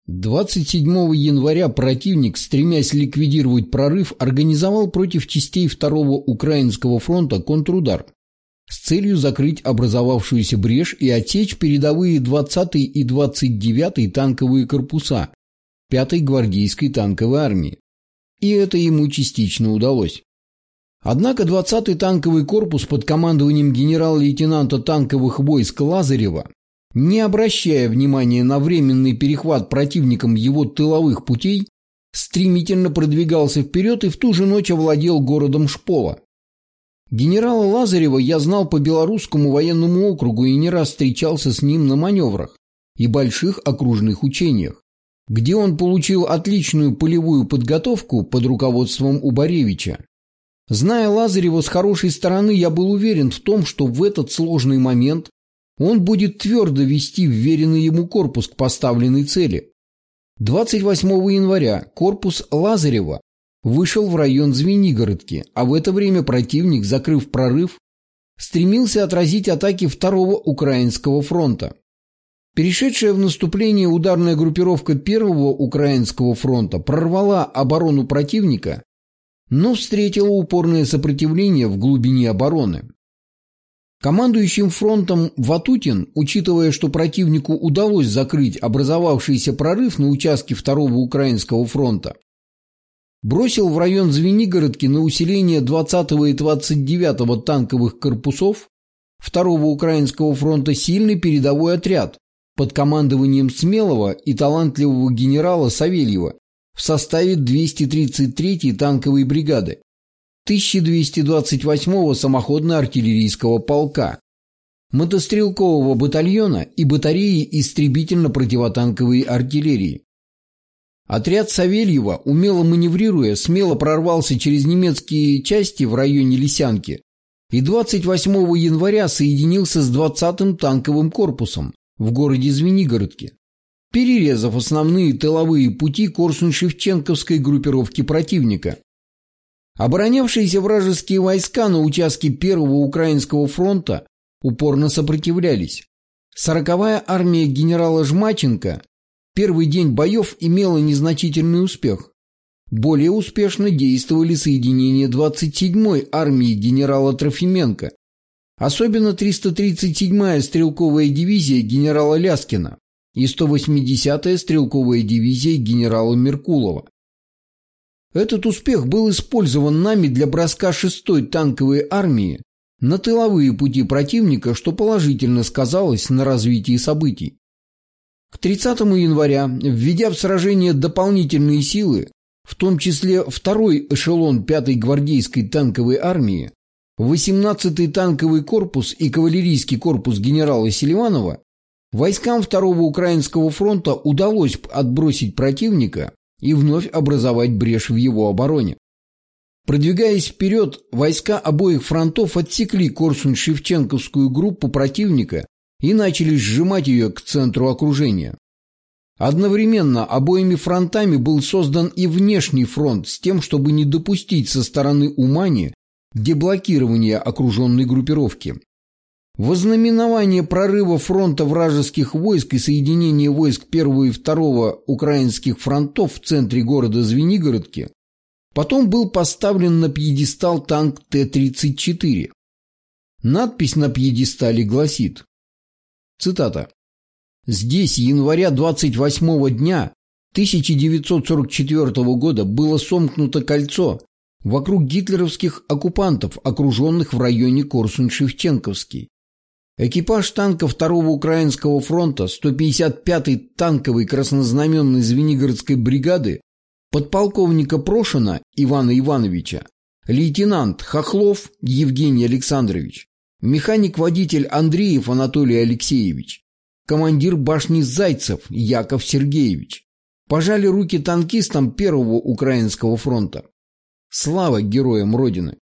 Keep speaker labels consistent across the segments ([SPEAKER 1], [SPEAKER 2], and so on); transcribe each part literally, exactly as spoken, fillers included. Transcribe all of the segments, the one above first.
[SPEAKER 1] двадцать седьмого января противник, стремясь ликвидировать прорыв, организовал против частей второго Украинского фронта контрудар с целью закрыть образовавшуюся брешь и отсечь передовые двадцатый и двадцать девятый танковые корпуса пятой гвардейской танковой армии. И это ему частично удалось. Однако двадцатый танковый корпус под командованием генерал-лейтенанта танковых войск Лазарева, не обращая внимания на временный перехват противником его тыловых путей, стремительно продвигался вперед и в ту же ночь овладел городом Шпола. Генерала Лазарева я знал по Белорусскому военному округу и не раз встречался с ним на маневрах и больших окружных учениях, где он получил отличную полевую подготовку под руководством Убаревича. Зная Лазарева с хорошей стороны, я был уверен в том, что в этот сложный момент он будет твердо вести вверенный ему корпус к поставленной цели. двадцать восьмого января корпус Лазарева вышел в район Звенигородки, а в это время противник, закрыв прорыв, стремился отразить атаки второго Украинского фронта. Перешедшая в наступление ударная группировка первого Украинского фронта прорвала оборону противника, но встретила упорное сопротивление в глубине обороны. Командующим фронтом Ватутин, учитывая, что противнику удалось закрыть образовавшийся прорыв на участке второго Украинского фронта, бросил в район Звенигородки на усиление двадцатого и двадцать девятого танковых корпусов второго Украинского фронта сильный передовой отряд под командованием смелого и талантливого генерала Савельева в составе двухсот тридцатой третьей танковой бригады, тысяча двести двадцать восьмого самоходно-артиллерийского полка, мотострелкового батальона и батареи истребительно-противотанковой артиллерии. Отряд Савельева, умело маневрируя, смело прорвался через немецкие части в районе Лисянки и двадцать восьмого января соединился с двадцатым танковым корпусом в городе Звенигородке, перерезав основные тыловые пути Корсунь-Шевченковской группировки противника. Оборонявшиеся вражеские войска на участке первого Украинского фронта упорно сопротивлялись. Сороковая армия генерала Жмаченко первый день боев имела незначительный успех. Более успешно действовали соединения двадцать седьмой армии генерала Трофименко, особенно триста тридцать седьмая стрелковая дивизия генерала Ляскина и сто восьмидесятая стрелковая дивизия генерала Меркулова. Этот успех был использован нами для броска шестой танковой армии на тыловые пути противника, что положительно сказалось на развитии событий. К тридцатому января, введя в сражение дополнительные силы, в том числе второй эшелон пятой гвардейской танковой армии, восемнадцатый танковый корпус и кавалерийский корпус генерала Селиванова, войскам второго Украинского фронта удалось отбросить противника и вновь образовать брешь в его обороне. Продвигаясь вперед, войска обоих фронтов отсекли Корсунь-Шевченковскую группу противника и начали сжимать ее к центру окружения. Одновременно обоими фронтами был создан и внешний фронт с тем, чтобы не допустить со стороны Умани деблокирования окруженной группировки. Во знаменование прорыва фронта вражеских войск и соединения войск первого и второго украинских фронтов в центре города Звенигородки потом был поставлен на пьедестал танк Т тридцать четыре. Надпись на пьедестале гласит, цитата: «Здесь января двадцать восьмого дня тысяча девятьсот сорок четвёртого года было сомкнуто кольцо вокруг гитлеровских оккупантов, окруженных в районе Корсунь-Шевченковский. Экипаж танка второго Украинского фронта сто пятьдесят пятой танковой краснознаменной Звенигородской бригады подполковника Прошина Ивана Ивановича, лейтенант Хохлов Евгений Александрович, механик-водитель Андреев Анатолий Алексеевич, командир башни Зайцев Яков Сергеевич пожали руки танкистам первого Украинского фронта. Слава героям Родины».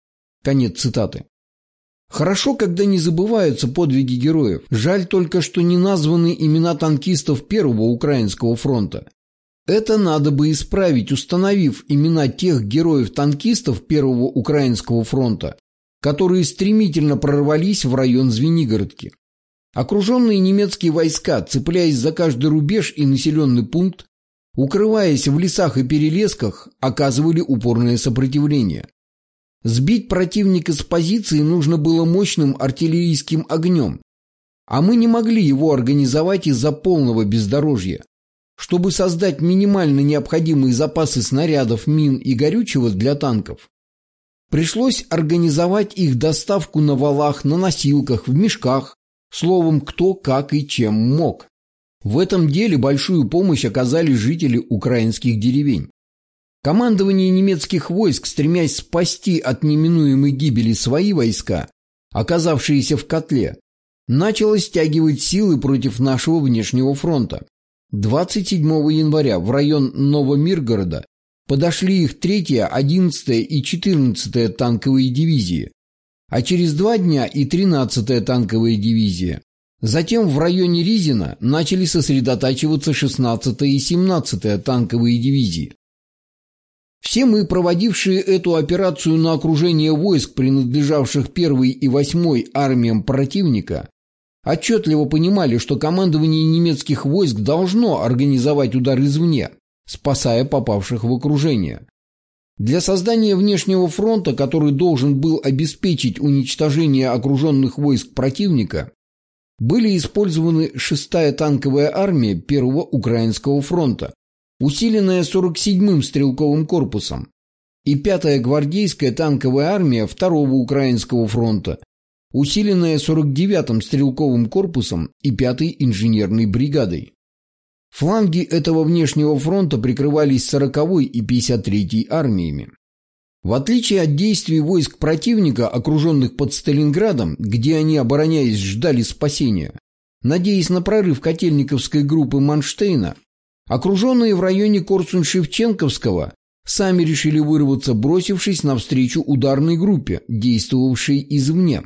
[SPEAKER 1] Конец цитаты. Хорошо, когда не забываются подвиги героев. Жаль только, что не названы имена танкистов первого Украинского фронта. Это надо бы исправить, установив имена тех героев-танкистов первого Украинского фронта, которые стремительно прорвались в район Звенигородки. Окруженные немецкие войска, цепляясь за каждый рубеж и населенный пункт, укрываясь в лесах и перелесках, оказывали упорное сопротивление. Сбить противника с позиции нужно было мощным артиллерийским огнем, а мы не могли его организовать из-за полного бездорожья. Чтобы создать минимально необходимые запасы снарядов, мин и горючего для танков, пришлось организовать их доставку на валах, на носилках, в мешках, словом, кто, как и чем мог. В этом деле большую помощь оказали жители украинских деревень. Командование немецких войск, стремясь спасти от неминуемой гибели свои войска, оказавшиеся в котле, начало стягивать силы против нашего внешнего фронта. двадцать седьмого января в район Новомиргорода подошли их третья, одиннадцатая и четырнадцатая танковые дивизии, а через два дня и тринадцатая танковая дивизия. Затем в районе Ризина начали сосредотачиваться шестнадцатая и семнадцатая танковые дивизии. Все мы, проводившие эту операцию на окружение войск, принадлежавших первой и восьмой армиям противника, отчетливо понимали, что командование немецких войск должно организовать удар извне, спасая попавших в окружение. Для создания внешнего фронта, который должен был обеспечить уничтожение окруженных войск противника, были использованы шестая танковая армия Первого Украинского фронта, усиленная сорок седьмым стрелковым корпусом, и пятая гвардейская танковая армия Второго Украинского фронта, усиленная сорок девятым стрелковым корпусом и пятой инженерной бригадой. Фланги этого внешнего фронта прикрывались сороковой и пятьдесят третьей армиями. В отличие от действий войск противника, окруженных под Сталинградом, где они, обороняясь, ждали спасения, надеясь на прорыв котельниковской группы Манштейна, окруженные в районе Корсунь-Шевченковского сами решили вырваться, бросившись навстречу ударной группе, действовавшей извне.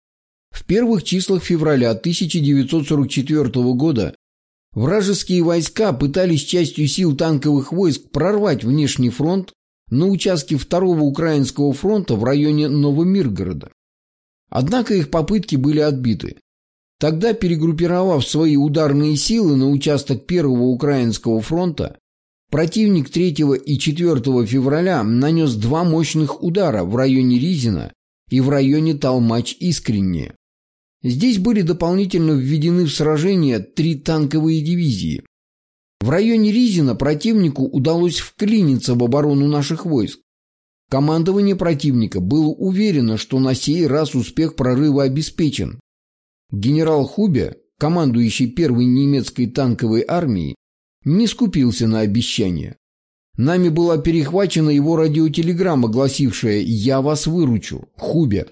[SPEAKER 1] В первых числах февраля тысяча девятьсот сорок четвёртого года вражеские войска пытались частью сил танковых войск прорвать внешний фронт на участке Второго Украинского фронта в районе Новомиргорода. Однако их попытки были отбиты. Тогда, перегруппировав свои ударные силы на участок Первого Украинского фронта, противник третьего и четвёртого февраля нанес два мощных удара в районе Ризина и в районе Толмач-Искреннее. Здесь были дополнительно введены в сражение три танковые дивизии. В районе Ризина противнику удалось вклиниться в оборону наших войск. Командование противника было уверено, что на сей раз успех прорыва обеспечен. Генерал Хубе, командующий первой немецкой танковой армией, не скупился на обещания. Нами была перехвачена его радиотелеграмма, гласившая «Я вас выручу, Хубе».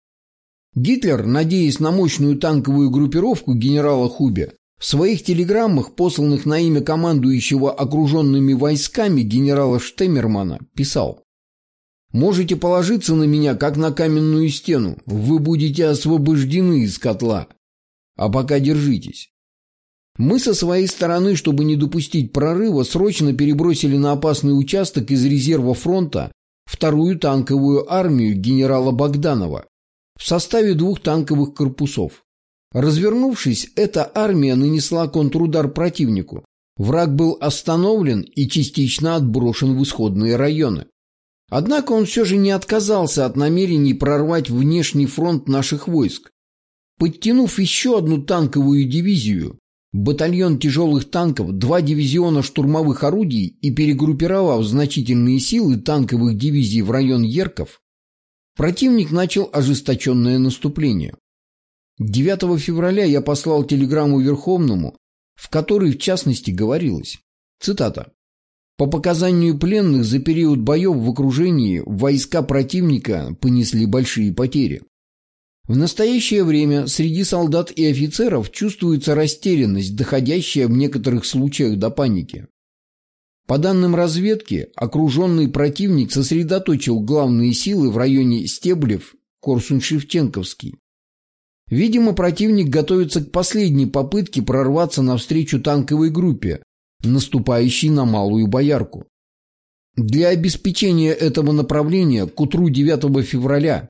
[SPEAKER 1] Гитлер, надеясь на мощную танковую группировку генерала Хубе, в своих телеграммах, посланных на имя командующего окруженными войсками генерала Штеммермана, писал: «Можете положиться на меня, как на каменную стену, вы будете освобождены из котла. А пока держитесь». Мы со своей стороны, чтобы не допустить прорыва, срочно перебросили на опасный участок из резерва фронта вторую танковую армию генерала Богданова в составе двух танковых корпусов. Развернувшись, эта армия нанесла контрудар противнику. Враг был остановлен и частично отброшен в исходные районы. Однако он все же не отказался от намерений прорвать внешний фронт наших войск. Подтянув еще одну танковую дивизию, батальон тяжелых танков, два дивизиона штурмовых орудий и перегруппировав значительные силы танковых дивизий в район Ерков, противник начал ожесточенное наступление. девятого февраля я послал телеграмму Верховному, в которой в частности говорилось, цитата: «По показанию пленных за период боев в окружении войска противника понесли большие потери. В настоящее время среди солдат и офицеров чувствуется растерянность, доходящая в некоторых случаях до паники. По данным разведки, окруженный противник сосредоточил главные силы в районе Стеблев, Корсунь-Шевченковский. Видимо, противник готовится к последней попытке прорваться навстречу танковой группе, наступающей на Малую Боярку. Для обеспечения этого направления к утру девятого февраля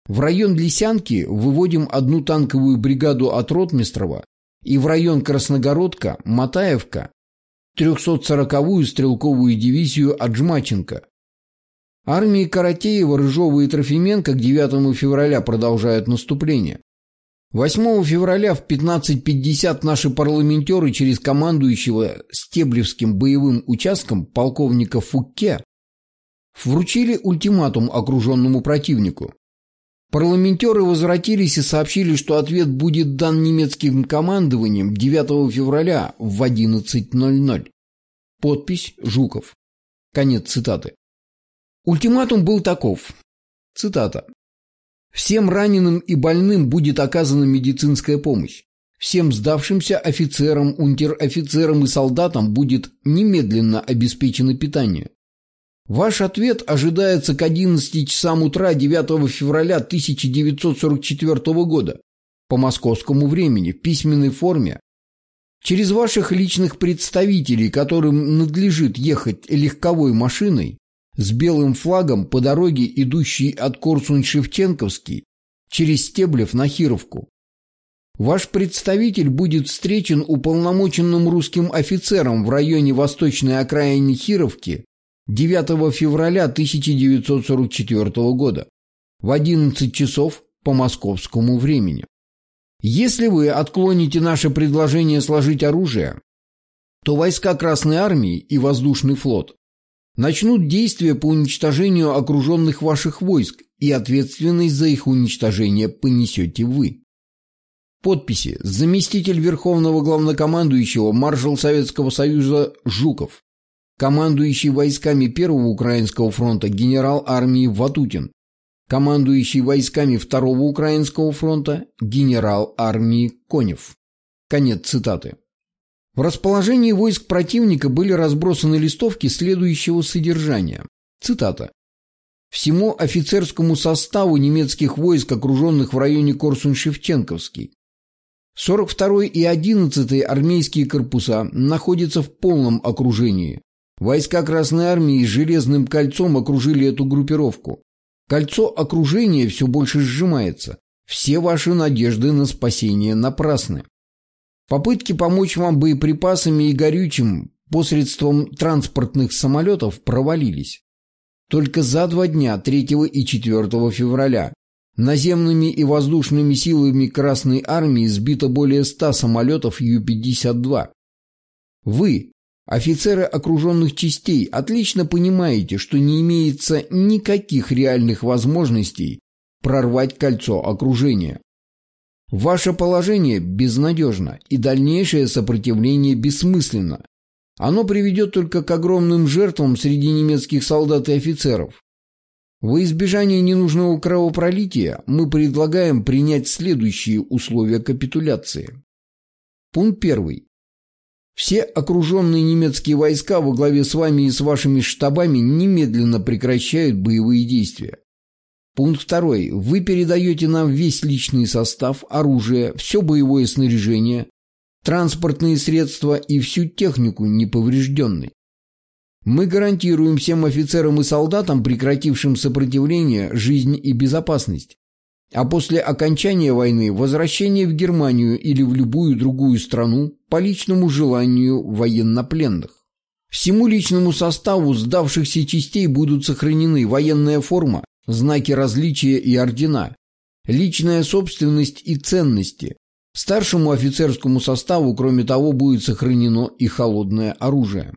[SPEAKER 1] В район Лисянки выводим одну танковую бригаду от Ротмистрова и в район Красногородка, Матаевка, трехсот сороковую стрелковую дивизию от Жмаченко. Армии Каратеева, Рыжова и Трофименко к девятому февраля продолжают наступление. восьмого февраля в пятнадцать пятьдесят наши парламентеры через командующего Стеблевским боевым участком полковника Фукке вручили ультиматум окруженному противнику. Парламентеры возвратились и сообщили, что ответ будет дан немецким командованием девятого февраля в одиннадцать ноль ноль. Подпись Жуков. Конец цитаты. Ультиматум был таков. Цитата. «Всем раненым и больным будет оказана медицинская помощь. Всем сдавшимся офицерам, унтер-офицерам и солдатам будет немедленно обеспечено питание. Ваш ответ ожидается к одиннадцати часам утра девятого февраля тысяча девятьсот сорок четвёртого года по московскому времени в письменной форме через ваших личных представителей, которым надлежит ехать легковой машиной с белым флагом по дороге, идущей от Корсунь-Шевченковский через Стеблев на Хировку. Ваш представитель будет встречен уполномоченным русским офицером в районе восточной окраины Хировки девятого февраля тысяча девятьсот сорок четвёртого года в одиннадцать часов по московскому времени. Если вы отклоните наше предложение сложить оружие, то войска Красной Армии и Воздушный флот начнут действия по уничтожению окруженных ваших войск, и ответственность за их уничтожение понесете вы. Подписи: заместитель Верховного Главнокомандующего, маршал Советского Союза Жуков, командующий войсками Первого Украинского фронта генерал армии Ватутин, командующий войсками Второго Украинского фронта генерал армии Конев. Конец цитаты. В расположении войск противника были разбросаны листовки следующего содержания. Цитата. «Всему офицерскому составу немецких войск, окруженных в районе Корсунь-Шевченковский, сорок второй и одиннадцатый армейские корпуса находятся в полном окружении. Войска Красной Армии с железным кольцом окружили эту группировку. Кольцо окружения все больше сжимается. Все ваши надежды на спасение напрасны. Попытки помочь вам боеприпасами и горючим посредством транспортных самолетов провалились. Только за два дня, третьего и четвёртого февраля, наземными и воздушными силами Красной Армии сбито более ста самолетов Ю пятьдесят два. Вы, офицеры окруженных частей, отлично понимаете, что не имеется никаких реальных возможностей прорвать кольцо окружения. Ваше положение безнадежно, и дальнейшее сопротивление бессмысленно. Оно приведет только к огромным жертвам среди немецких солдат и офицеров. Во избежание ненужного кровопролития мы предлагаем принять следующие условия капитуляции. Пункт первый. Все окруженные немецкие войска во главе с вами и с вашими штабами немедленно прекращают боевые действия. Пункт второй. Вы передаете нам весь личный состав, оружие, все боевое снаряжение, транспортные средства и всю технику неповрежденной. Мы гарантируем всем офицерам и солдатам, прекратившим сопротивление, жизнь и безопасность, а после окончания войны возвращение в Германию или в любую другую страну по личному желанию военнопленных. Всему личному составу сдавшихся частей будут сохранены военная форма, знаки различия и ордена, личная собственность и ценности. Старшему офицерскому составу, кроме того, будет сохранено и холодное оружие.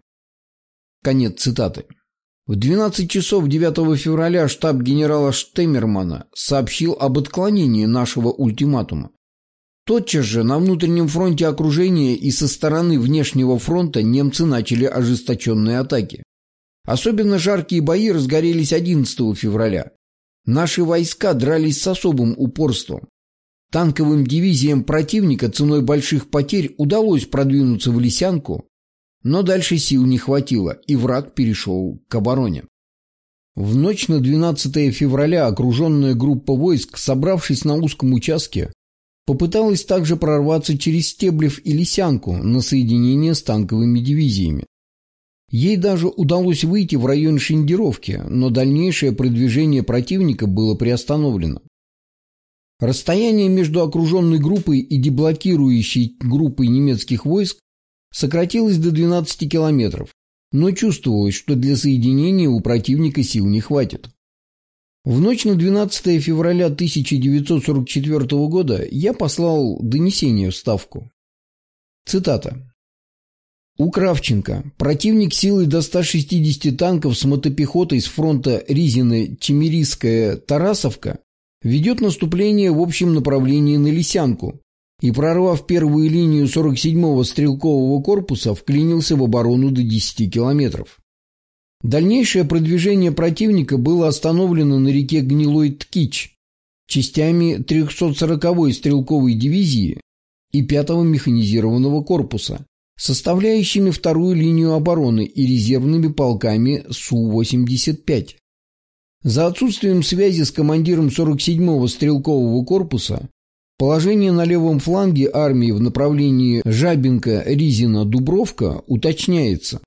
[SPEAKER 1] Конец цитаты. В двенадцать часов девятого февраля штаб генерала Штеммермана сообщил об отклонении нашего ультиматума. Тотчас же на внутреннем фронте окружения и со стороны внешнего фронта немцы начали ожесточенные атаки. Особенно жаркие бои разгорелись одиннадцатого февраля. Наши войска дрались с особым упорством. Танковым дивизиям противника ценой больших потерь удалось продвинуться в Лисянку, но дальше сил не хватило, и враг перешел к обороне. В ночь на двенадцатое февраля окруженная группа войск, собравшись на узком участке, попыталась также прорваться через Стеблев и Лисянку на соединение с танковыми дивизиями. Ей даже удалось выйти в район Шиндеровки, но дальнейшее продвижение противника было приостановлено. Расстояние между окруженной группой и деблокирующей группой немецких войск сократилось до двенадцати километров, но чувствовалось, что для соединения у противника сил не хватит. В ночь на двенадцатое февраля тысяча девятьсот сорок четвёртого года я послал донесение в Ставку. Цитата. У Кравченко противник силой до ста шестидесяти танков с мотопехотой с фронта Ризино-Чемерийская-Тарасовка ведет наступление в общем направлении на Лисянку и, прорвав первую линию сорок седьмого стрелкового корпуса, вклинился в оборону до десяти километров. Дальнейшее продвижение противника было остановлено на реке Гнилой Ткич частями трёхсот сороковой стрелковой дивизии и пятого механизированного корпуса, составляющими вторую линию обороны, и резервными полками Су восемьдесят пять. За отсутствием связи с командиром сорок седьмого стрелкового корпуса положение на левом фланге армии в направлении Жабинка-Ризино-Дубровка уточняется.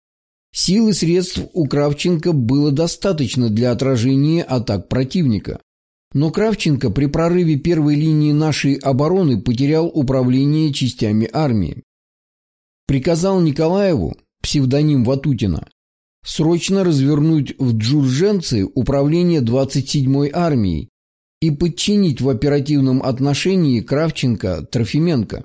[SPEAKER 1] Сил и средств у Кравченко было достаточно для отражения атак противника, но Кравченко при прорыве первой линии нашей обороны потерял управление частями армии. Приказал Николаеву, псевдоним Ватутина, срочно развернуть в Джурженце управление двадцать седьмой армией и подчинить в оперативном отношении Кравченко-Трофименко.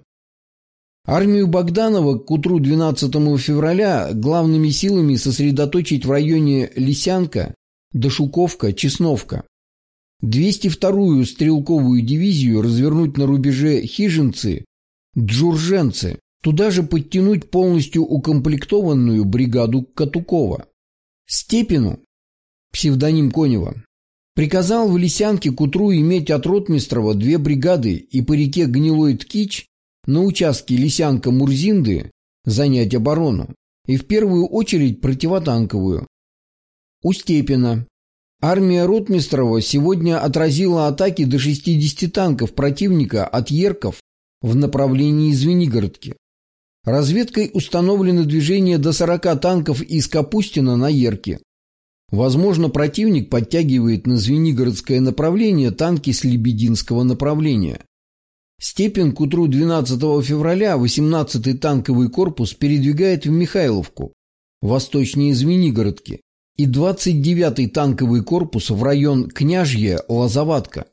[SPEAKER 1] Армию Богданова к утру двенадцатого февраля главными силами сосредоточить в районе Лисянка, Дашуковка, Чесновка. двести вторую стрелковую дивизию развернуть на рубеже Хижинцы, Джурженцы. Туда же подтянуть полностью укомплектованную бригаду Катукова. Степину, псевдоним Конева, приказал в Лисянке к утру иметь от Ротмистрова две бригады и по реке Гнилой Ткич на участке Лисянка-Мурзинды занять оборону, и в первую очередь противотанковую. У Степина армия Ротмистрова сегодня отразила атаки до шестидесяти танков противника от Ерков в направлении Звенигородки. Разведкой установлено движение до сорока танков из Капустина на Ерки. Возможно, противник подтягивает на Звенигородское направление танки с Лебединского направления. Степень к утру двенадцатого февраля восемнадцатый танковый корпус передвигает в Михайловку, восточнее Звенигородки, и двадцать девятый танковый корпус в район Княжье-Лозоватка.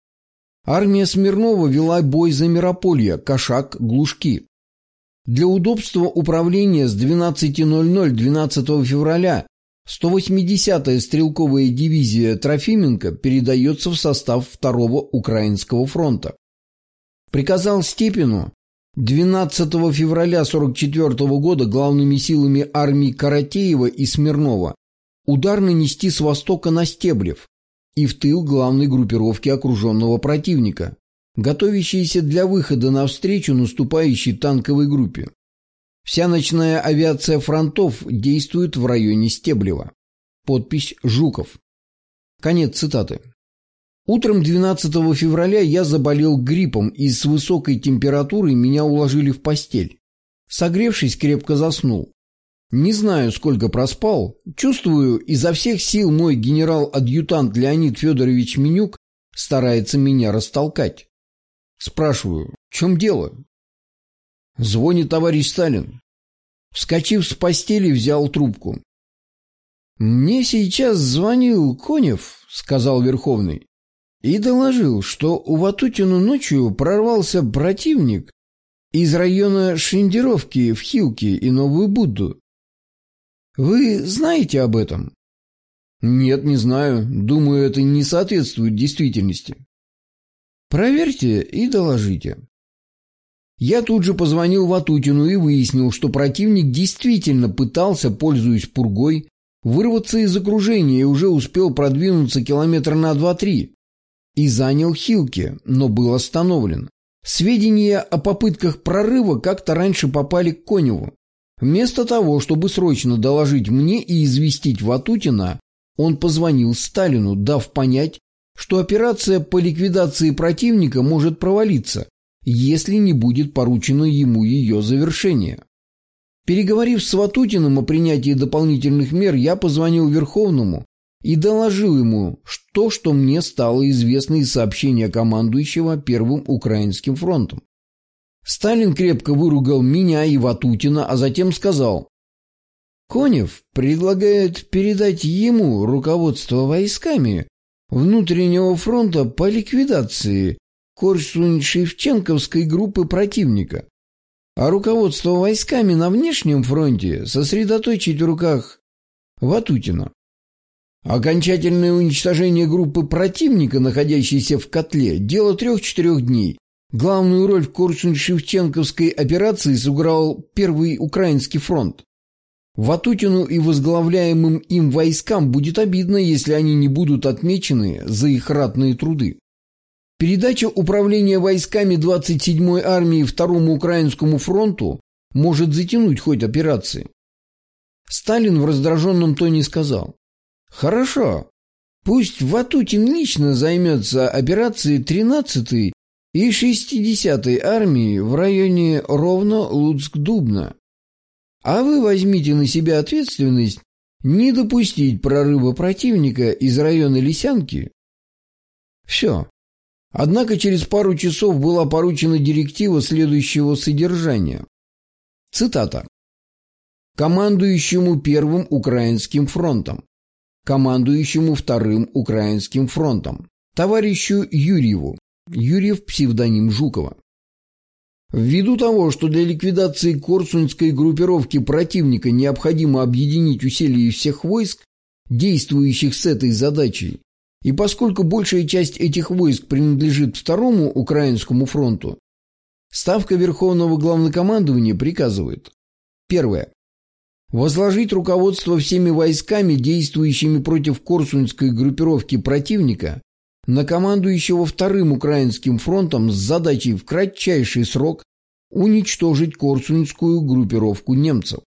[SPEAKER 1] Армия Смирнова вела бой за Мирополье, Кашак, Глушки. Для удобства управления с двенадцати ноль-ноль двенадцатого февраля сто восьмидесятая стрелковая дивизия Трофименко передается в состав второго Украинского фронта. Приказал Степину двенадцатого февраля сорок четвёртого года главными силами армий Каратеева и Смирнова удар нанести с востока на Стеблев и в тыл главной группировки окруженного противника, готовящиеся для выхода навстречу наступающей танковой группе. Вся ночная авиация фронтов действует в районе Стеблева. Подпись Жуков. Конец цитаты. Утром двенадцатого февраля я заболел гриппом, и с высокой температурой меня уложили в постель. Согревшись, крепко заснул. Не знаю, сколько проспал. Чувствую, изо всех сил мой генерал-адъютант Леонид Федорович Менюк старается меня растолкать. Спрашиваю, в чем дело? Звонит товарищ Сталин. Вскочив с постели, взял трубку. «Мне сейчас звонил Конев», — сказал Верховный, и доложил, что у Ватутина ночью прорвался противник из района Шендеровки в Хилки и Новую Будду. Вы знаете об этом? Нет, не знаю. Думаю, это не соответствует действительности. Проверьте и доложите. Я тут же позвонил Ватутину и выяснил, что противник действительно пытался, пользуясь пургой, вырваться из окружения и уже успел продвинуться километра на два-три и занял Хилки, но был остановлен. Сведения о попытках прорыва как-то раньше попали к Коневу. Вместо того, чтобы срочно доложить мне и известить Ватутина, он позвонил Сталину, дав понять, что операция по ликвидации противника может провалиться, если не будет поручено ему ее завершение. Переговорив с Ватутиным о принятии дополнительных мер, я позвонил Верховному и доложил ему то, что мне стало известно из сообщения командующего Первым Украинским фронтом. Сталин крепко выругал меня и Ватутина, а затем сказал: «Конев предлагает передать ему руководство войсками внутреннего фронта по ликвидации Корсунь-Шевченковской группы противника, а руководство войсками на внешнем фронте сосредоточить в руках Ватутина. Окончательное уничтожение группы противника, находящейся в котле, дело трех-четырех дней. Главную роль в Корсунь-Шевченковской операции сыграл Первый Украинский фронт. Ватутину и возглавляемым им войскам будет обидно, если они не будут отмечены за их ратные труды. Передача управления войсками двадцать седьмой армии Второму Украинскому фронту может затянуть ход операции». Сталин в раздраженном тоне сказал: «Хорошо, пусть Ватутин лично займется операцией тринадцатой и шестидесятой армии в районе Ровно-Луцк-Дубна. А вы возьмите на себя ответственность не допустить прорыва противника из района Лисянки». Все. Однако через пару часов была поручена директива следующего содержания. Цитата. «Командующему Первым Украинским фронтом, командующему Вторым Украинским фронтом, товарищу Юрьеву». Юрьев – псевдоним Жукова. Ввиду того, что для ликвидации Корсунской группировки противника необходимо объединить усилия всех войск, действующих с этой задачей, и поскольку большая часть этих войск принадлежит Второму Украинскому фронту, Ставка Верховного Главнокомандования приказывает: первое. Возложить руководство всеми войсками, действующими против Корсунской группировки противника, на командующего Вторым Украинским фронтом с задачей в кратчайший срок уничтожить Корсунскую группировку немцев.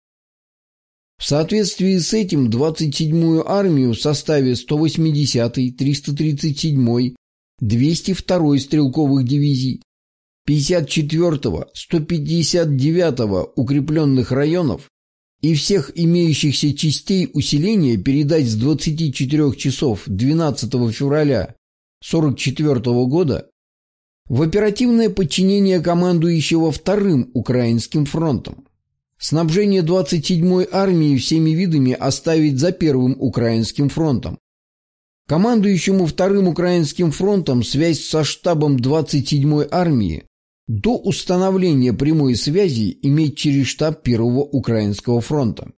[SPEAKER 1] В соответствии с этим двадцать седьмую армию в составе сто восьмидесятой, триста тридцать седьмой, двести второй стрелковых дивизий, пятьдесят четвёртого, сто пятьдесят девятого укрепленных районов и всех имеющихся частей усиления передать с двадцати четырёх часов двенадцатого февраля сорок четвёртого года в оперативное подчинение командующего Вторым Украинским фронтом. Снабжение двадцать седьмой армии всеми видами оставить за Первым Украинским фронтом. Командующему Вторым Украинским фронтом связь со штабом двадцать седьмой армии до установления прямой связи иметь через штаб Первого Украинского фронта.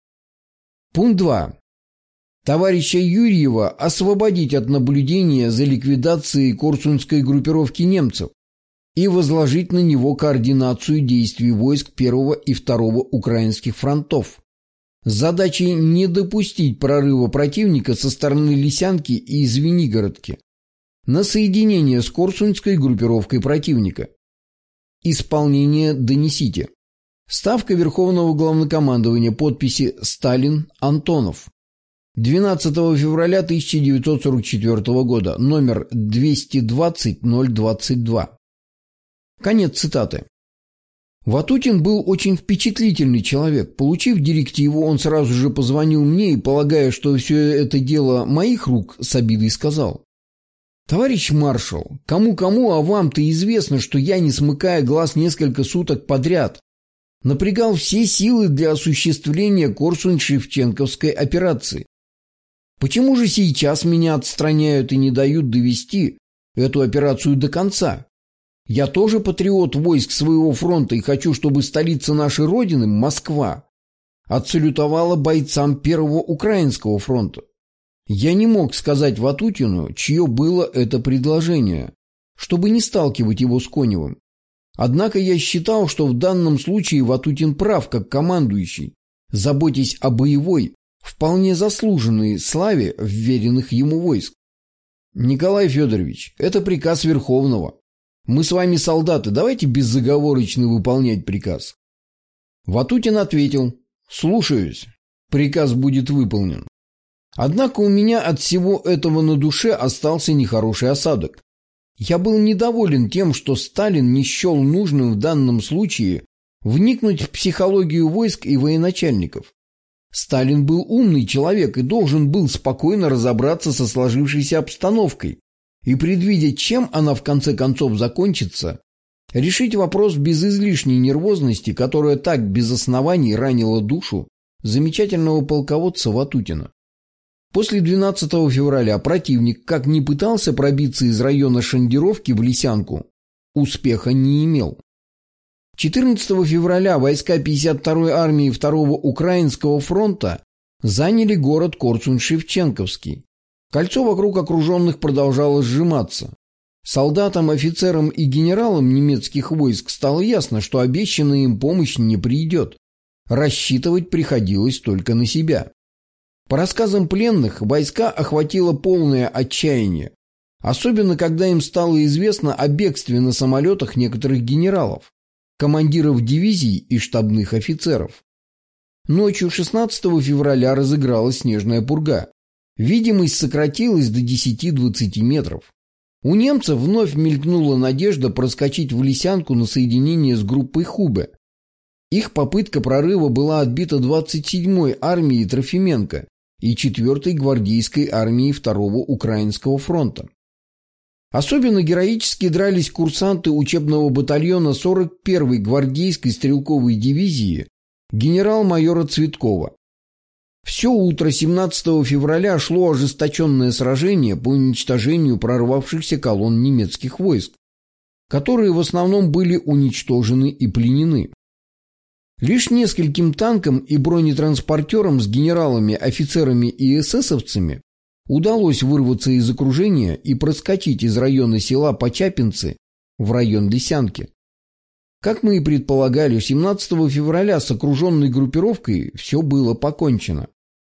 [SPEAKER 1] Пункт два. Товарища Юрьева освободить от наблюдения за ликвидацией Корсунской группировки немцев и возложить на него координацию действий войск Первого и Второго Украинских фронтов с задачей не допустить прорыва противника со стороны Лисянки и Звенигородки на соединение с Корсунской группировкой противника. Исполнение донесите. Ставка Верховного Главнокомандования. Подписи Сталин, Антонов. двенадцатого февраля тысяча девятьсот сорок четвёртого года. Номер двести двадцать ноль двадцать два. Конец цитаты. Ватутин был очень впечатлительный человек. Получив директиву, он сразу же позвонил мне и, полагая, что все это дело моих рук, с обидой сказал: «Товарищ маршал, кому-кому, а вам-то известно, что я, не смыкая глаз несколько суток подряд, напрягал все силы для осуществления Корсунь-Шевченковской операции. Почему же сейчас меня отстраняют и не дают довести эту операцию до конца? Я тоже патриот войск своего фронта и хочу, чтобы столица нашей Родины, Москва, отсалютовала бойцам Первого Украинского фронта. Я не мог сказать Ватутину, чье было это предложение, чтобы не сталкивать его с Коневым. Однако я считал, что в данном случае Ватутин прав как командующий, заботясь о боевой, вполне заслуженной славе вверенных ему войск. Николай Федорович, это приказ Верховного. Мы с вами солдаты, давайте безоговорочно выполнять приказ». Ватутин ответил: «Слушаюсь, приказ будет выполнен». Однако у меня от всего этого на душе остался нехороший осадок. Я был недоволен тем, что Сталин не счел нужным в данном случае вникнуть в психологию войск и военачальников. Сталин был умный человек и должен был спокойно разобраться со сложившейся обстановкой и, предвидя, чем она в конце концов закончится, решить вопрос без излишней нервозности, которая так без оснований ранила душу замечательного полководца Ватутина. После двенадцатого февраля противник, как ни пытался пробиться из района Шандеровки в Лисянку, успеха не имел. четырнадцатого февраля войска пятьдесят второй армии второго Украинского фронта заняли город Корсунь-Шевченковский. Кольцо вокруг окруженных продолжало сжиматься. Солдатам, офицерам и генералам немецких войск стало ясно, что обещанная им помощь не придет. Рассчитывать приходилось только на себя. По рассказам пленных, войска охватило полное отчаяние, особенно когда им стало известно о бегстве на самолетах некоторых генералов, командиров дивизий и штабных офицеров. Ночью шестнадцатого февраля разыгралась снежная пурга. Видимость сократилась до десяти-двадцати метров. У немцев вновь мелькнула надежда проскочить в Лисянку на соединение с группой Хубе. Их попытка прорыва была отбита двадцать седьмой армией Трофименко и четвёртой гвардейской армией второго Украинского фронта. Особенно героически дрались курсанты учебного батальона сорок первой гвардейской стрелковой дивизии генерал-майора Цветкова. Все утро семнадцатого февраля шло ожесточенное сражение по уничтожению прорвавшихся колонн немецких войск, которые в основном были уничтожены и пленены. Лишь нескольким танкам и бронетранспортерам с генералами, офицерами и эсэсовцами удалось вырваться из окружения и проскочить из района села Почапинцы в район Лисянки. Как мы и предполагали, семнадцатого февраля с окруженной группировкой все было покончено.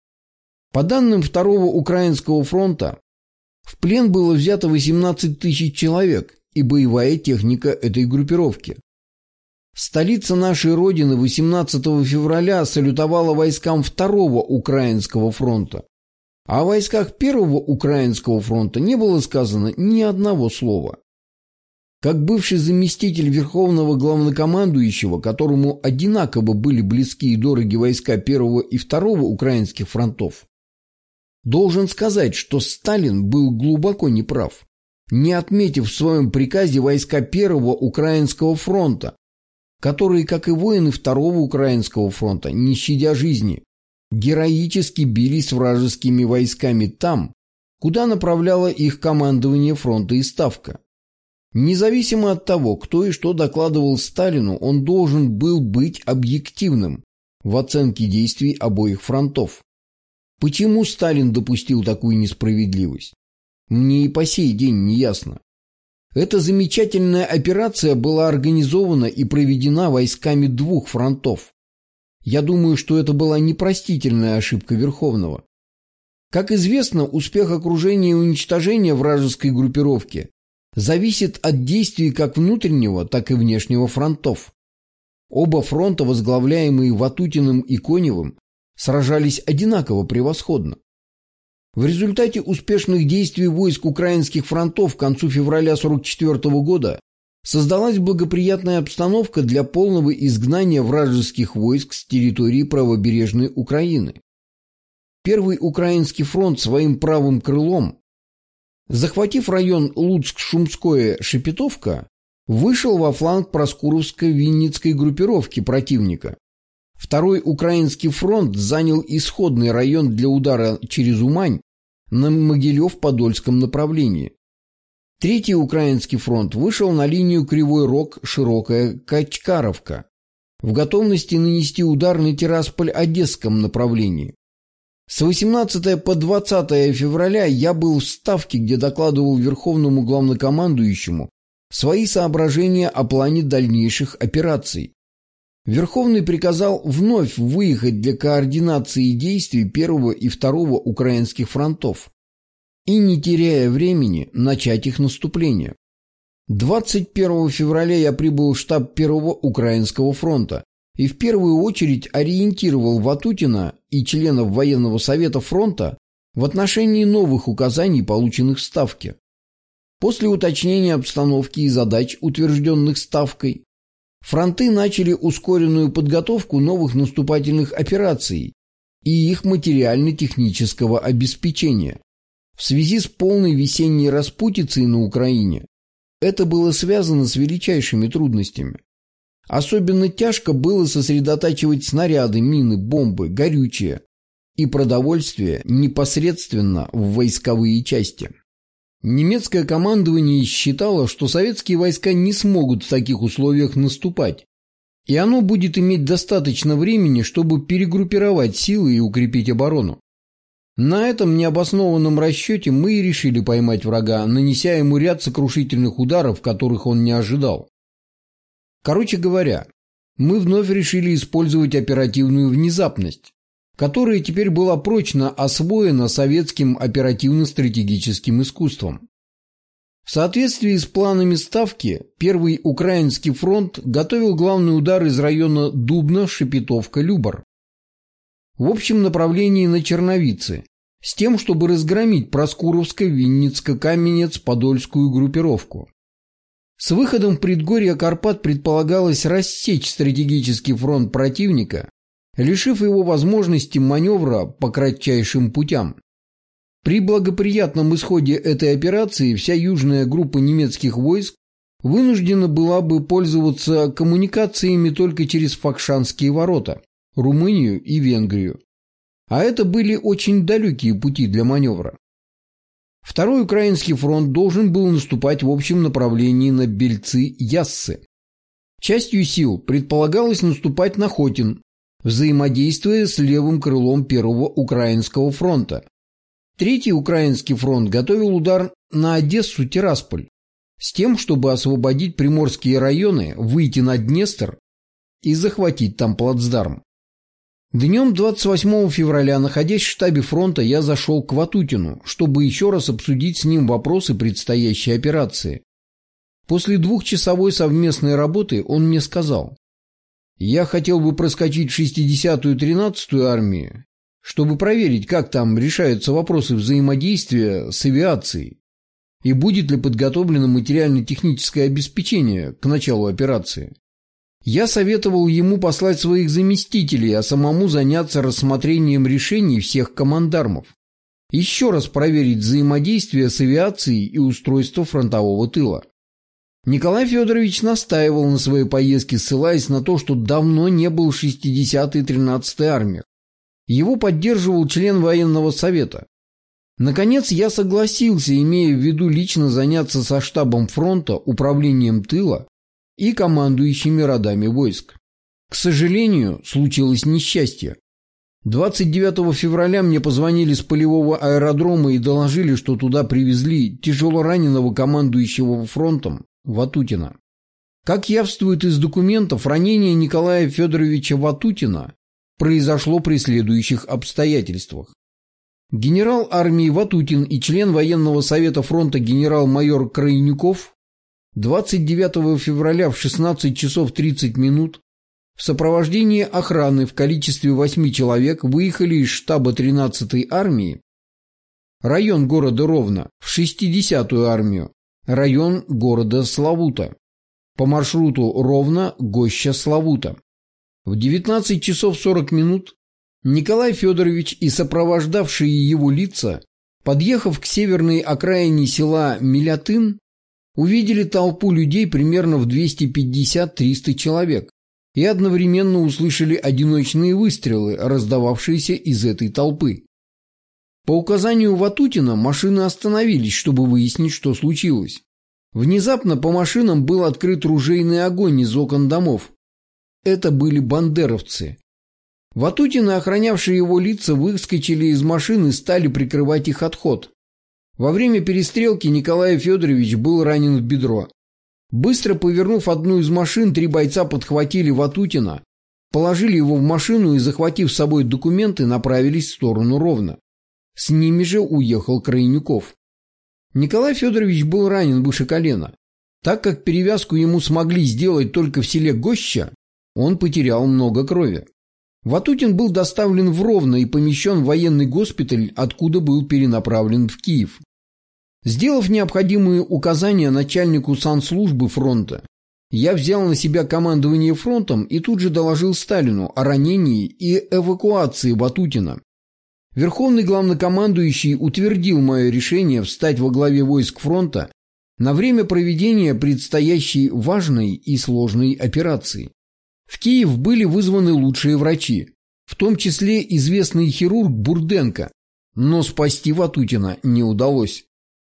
[SPEAKER 1] По данным второго Украинского фронта, в плен было взято восемнадцать тысяч человек и боевая техника этой группировки. Столица нашей Родины восемнадцатого февраля салютовала войскам второго Украинского фронта, а о войсках первого Украинского фронта не было сказано ни одного слова. Как бывший заместитель Верховного Главнокомандующего, которому одинаково были близки и дороги войска первого и второго Украинских фронтов, должен сказать, что Сталин был глубоко неправ, не отметив в своем приказе войска первого Украинского фронта, которые, как и воины второго Украинского фронта, не щадя жизни, героически бились с вражескими войсками там, куда направляло их командование фронта и ставка. Независимо от того, кто и что докладывал Сталину, он должен был быть объективным в оценке действий обоих фронтов. Почему Сталин допустил такую несправедливость? Мне и по сей день не ясно. Эта замечательная операция была организована и проведена войсками двух фронтов. Я думаю, что это была непростительная ошибка Верховного. Как известно, успех окружения и уничтожения вражеской группировки зависит от действий как внутреннего, так и внешнего фронтов. Оба фронта, возглавляемые Ватутиным и Коневым, сражались одинаково превосходно. В результате успешных действий войск украинских фронтов к концу февраля сорок четвёртого года создалась благоприятная обстановка для полного изгнания вражеских войск с территории правобережной Украины. Первый Украинский фронт своим правым крылом, захватив район Луцк-Шумское-Шепетовка, вышел во фланг Проскуровско-Винницкой группировки противника. Второй Украинский фронт занял исходный район для удара через Умань на Могилев-Подольском направлении. Третий Украинский фронт вышел на линию Кривой Рог-Широкая Качкаровка в готовности нанести удар на Тирасполь-Одесском направлении. С восемнадцатого по двадцатое февраля я был в Ставке, где докладывал Верховному Главнокомандующему свои соображения о плане дальнейших операций. Верховный приказал вновь выехать для координации действий первого и второго украинских фронтов и, не теряя времени, начать их наступление. двадцать первого февраля я прибыл в штаб первого Украинского фронта и в первую очередь ориентировал Ватутина и членов военного совета фронта в отношении новых указаний, полученных в Ставке. После уточнения обстановки и задач, утвержденных Ставкой, фронты начали ускоренную подготовку новых наступательных операций и их материально-технического обеспечения. В связи с полной весенней распутицей на Украине это было связано с величайшими трудностями. Особенно тяжко было сосредотачивать снаряды, мины, бомбы, горючее и продовольствие непосредственно в войсковые части. Немецкое командование считало, что советские войска не смогут в таких условиях наступать, и оно будет иметь достаточно времени, чтобы перегруппировать силы и укрепить оборону. На этом необоснованном расчете мы и решили поймать врага, нанеся ему ряд сокрушительных ударов, которых он не ожидал. Короче говоря, мы вновь решили использовать оперативную внезапность, которая теперь была прочно освоена советским оперативно-стратегическим искусством. В соответствии с планами ставки, Первый Украинский фронт готовил главный удар из района Дубна-Шепетовка-Любар в общем направлении на Черновицы, с тем, чтобы разгромить Проскуровско-Винницко-Каменец-Подольскую группировку. С выходом в предгорье Карпат предполагалось рассечь стратегический фронт противника, лишив его возможности маневра по кратчайшим путям. При благоприятном исходе этой операции вся южная группа немецких войск вынуждена была бы пользоваться коммуникациями только через Факшанские ворота, Румынию и Венгрию. А это были очень далекие пути для маневра. Второй Украинский фронт должен был наступать в общем направлении на Бельцы-Яссы. Частью сил предполагалось наступать на Хотин, взаимодействуя с левым крылом Первого Украинского фронта. Третий Украинский фронт готовил удар на Одессу-Тирасполь с тем, чтобы освободить приморские районы, выйти на Днестр и захватить там плацдарм. Днем двадцать восьмого февраля, находясь в штабе фронта, я зашел к Ватутину, чтобы еще раз обсудить с ним вопросы предстоящей операции. После двухчасовой совместной работы он мне сказал: «Я хотел бы проскочить в шестидесятую тринадцатую армию, чтобы проверить, как там решаются вопросы взаимодействия с авиацией и будет ли подготовлено материально-техническое обеспечение к началу операции». Я советовал ему послать своих заместителей, а самому заняться рассмотрением решений всех командармов. Еще раз проверить взаимодействие с авиацией и устройство фронтового тыла. Николай Федорович настаивал на своей поездке, ссылаясь на то, что давно не был в шестидесятой тринадцатой армиях. Его поддерживал член военного совета. Наконец я согласился, имея в виду лично заняться со штабом фронта, управлением тыла и командующими родами войск. К сожалению, случилось несчастье. двадцать девятого февраля мне позвонили с полевого аэродрома и доложили, что туда привезли тяжелораненого командующего фронтом Ватутина. Как явствует из документов, ранение Николая Федоровича Ватутина произошло при следующих обстоятельствах. Генерал армии Ватутин и член военного совета фронта генерал-майор Крайнюков двадцать девятого февраля в шестнадцать часов тридцать минут в сопровождении охраны в количестве восьми человек выехали из штаба тринадцатой армии, район города Ровно, в шестидесятую армию, район города Славута, по маршруту Ровно-Гоща-Славута. В девятнадцать часов сорок минут Николай Федорович и сопровождавшие его лица, подъехав к северной окраине села Милятын, увидели толпу людей примерно в двести пятьдесят - триста человек и одновременно услышали одиночные выстрелы, раздававшиеся из этой толпы. По указанию Ватутина машины остановились, чтобы выяснить, что случилось. Внезапно по машинам был открыт ружейный огонь из окон домов. Это были бандеровцы. Ватутин и охранявшие его лица выскочили из машин и стали прикрывать их отход. Во время перестрелки Николай Федорович был ранен в бедро. Быстро повернув одну из машин, три бойца подхватили Ватутина, положили его в машину и, захватив с собой документы, направились в сторону Ровно. С ними же уехал Крайнюков. Николай Федорович был ранен выше колена. Так как перевязку ему смогли сделать только в селе Гоща, он потерял много крови. Ватутин был доставлен в Ровно и помещен в военный госпиталь, откуда был перенаправлен в Киев. Сделав необходимые указания начальнику санслужбы фронта, я взял на себя командование фронтом и тут же доложил Сталину о ранении и эвакуации Ватутина. Верховный главнокомандующий утвердил мое решение встать во главе войск фронта на время проведения предстоящей важной и сложной операции. В Киев были вызваны лучшие врачи, в том числе известный хирург Бурденко, но спасти Ватутина не удалось.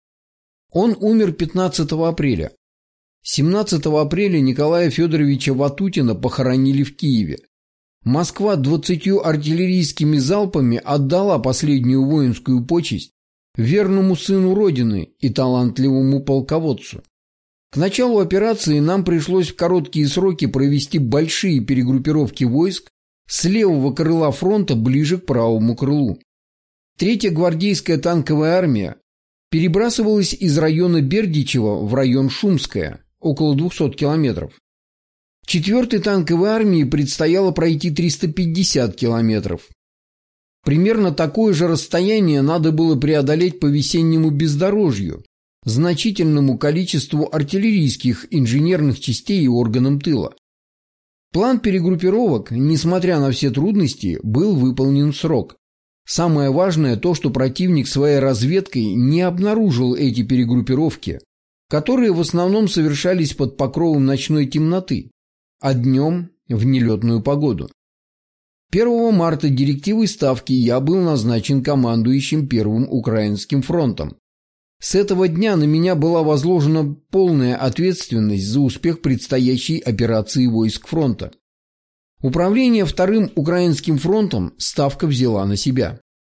[SPEAKER 1] Он умер пятнадцатого апреля. семнадцатого апреля Николая Федоровича Ватутина похоронили в Киеве. Москва двадцатью артиллерийскими залпами отдала последнюю воинскую почесть верному сыну Родины и талантливому полководцу. К началу операции нам пришлось в короткие сроки провести большие перегруппировки войск с левого крыла фронта ближе к правому крылу. Третья гвардейская танковая армия перебрасывалась из района Бердичева в район Шумское, около двухсот километров. Четвертой танковой армии предстояло пройти триста пятьдесят километров. Примерно такое же расстояние надо было преодолеть по весеннему бездорожью, значительному количеству артиллерийских инженерных частей и органам тыла. План перегруппировок, несмотря на все трудности, был выполнен в срок. Самое важное то, что противник своей разведкой не обнаружил эти перегруппировки, которые в основном совершались под покровом ночной темноты, а днем в нелетную погоду. первого марта директивой Ставки я был назначен командующим Первым Украинским фронтом. С этого дня на меня была возложена полная ответственность за успех предстоящей операции войск фронта. Управление Вторым Украинским фронтом Ставка взяла на себя.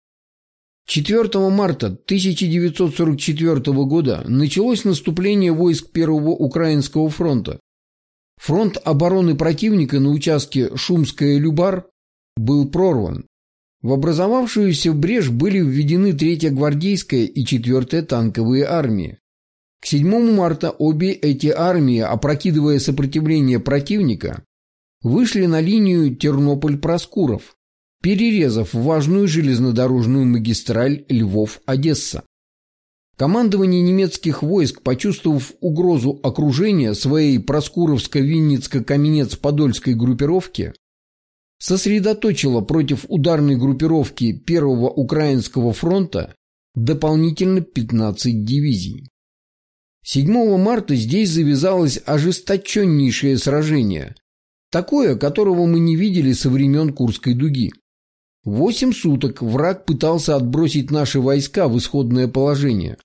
[SPEAKER 1] четвёртого марта тысяча девятьсот сорок четвёртого года началось наступление войск Первого Украинского фронта. Фронт обороны противника на участке Шумское-Любар был прорван. В образовавшуюся брешь были введены третья гвардейская и четвёртая танковые армии. К седьмому марта обе эти армии, опрокидывая сопротивление противника, вышли на линию Тернополь-Проскуров, перерезав важную железнодорожную магистраль Львов-Одесса. Командование немецких войск, почувствовав угрозу окружения своей Проскуровско-Винницко-Каменец-Подольской группировки, сосредоточило против ударной группировки Первого Украинского фронта дополнительно пятнадцать дивизий. седьмого марта здесь завязалось ожесточеннейшее сражение, такое, которого мы не видели со времен Курской дуги. Восемь суток враг пытался отбросить наши войска в исходное положение.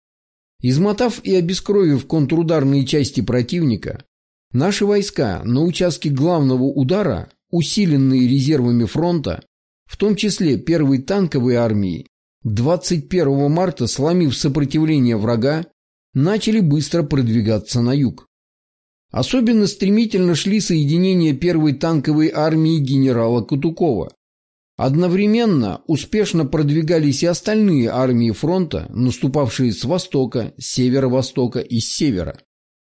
[SPEAKER 1] Измотав и обескровив контрударные части противника, наши войска на участке главного удара, усиленные резервами фронта, в том числе первой танковой армией, двадцать первого марта, сломив сопротивление врага, начали быстро продвигаться на юг. Особенно стремительно шли соединения первой танковой армии генерала Кутукова. Одновременно успешно продвигались и остальные армии фронта, наступавшие с востока, с северо-востока и с севера.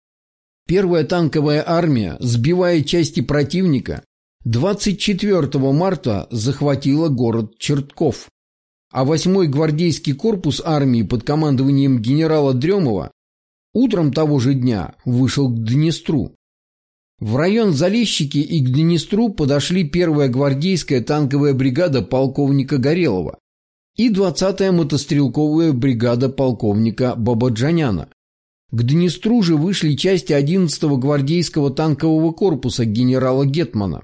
[SPEAKER 1] Первая танковая армия, сбивая части противника, двадцать четвёртого марта захватила город Чертков, а восьмой гвардейский корпус армии под командованием генерала Дремова утром того же дня вышел к Днестру. В район Залещики и к Днестру подошли первая гвардейская танковая бригада полковника Горелова и двадцатая мотострелковая бригада полковника Бабаджаняна. К Днестру же вышли части одиннадцатого гвардейского танкового корпуса генерала Гетмана.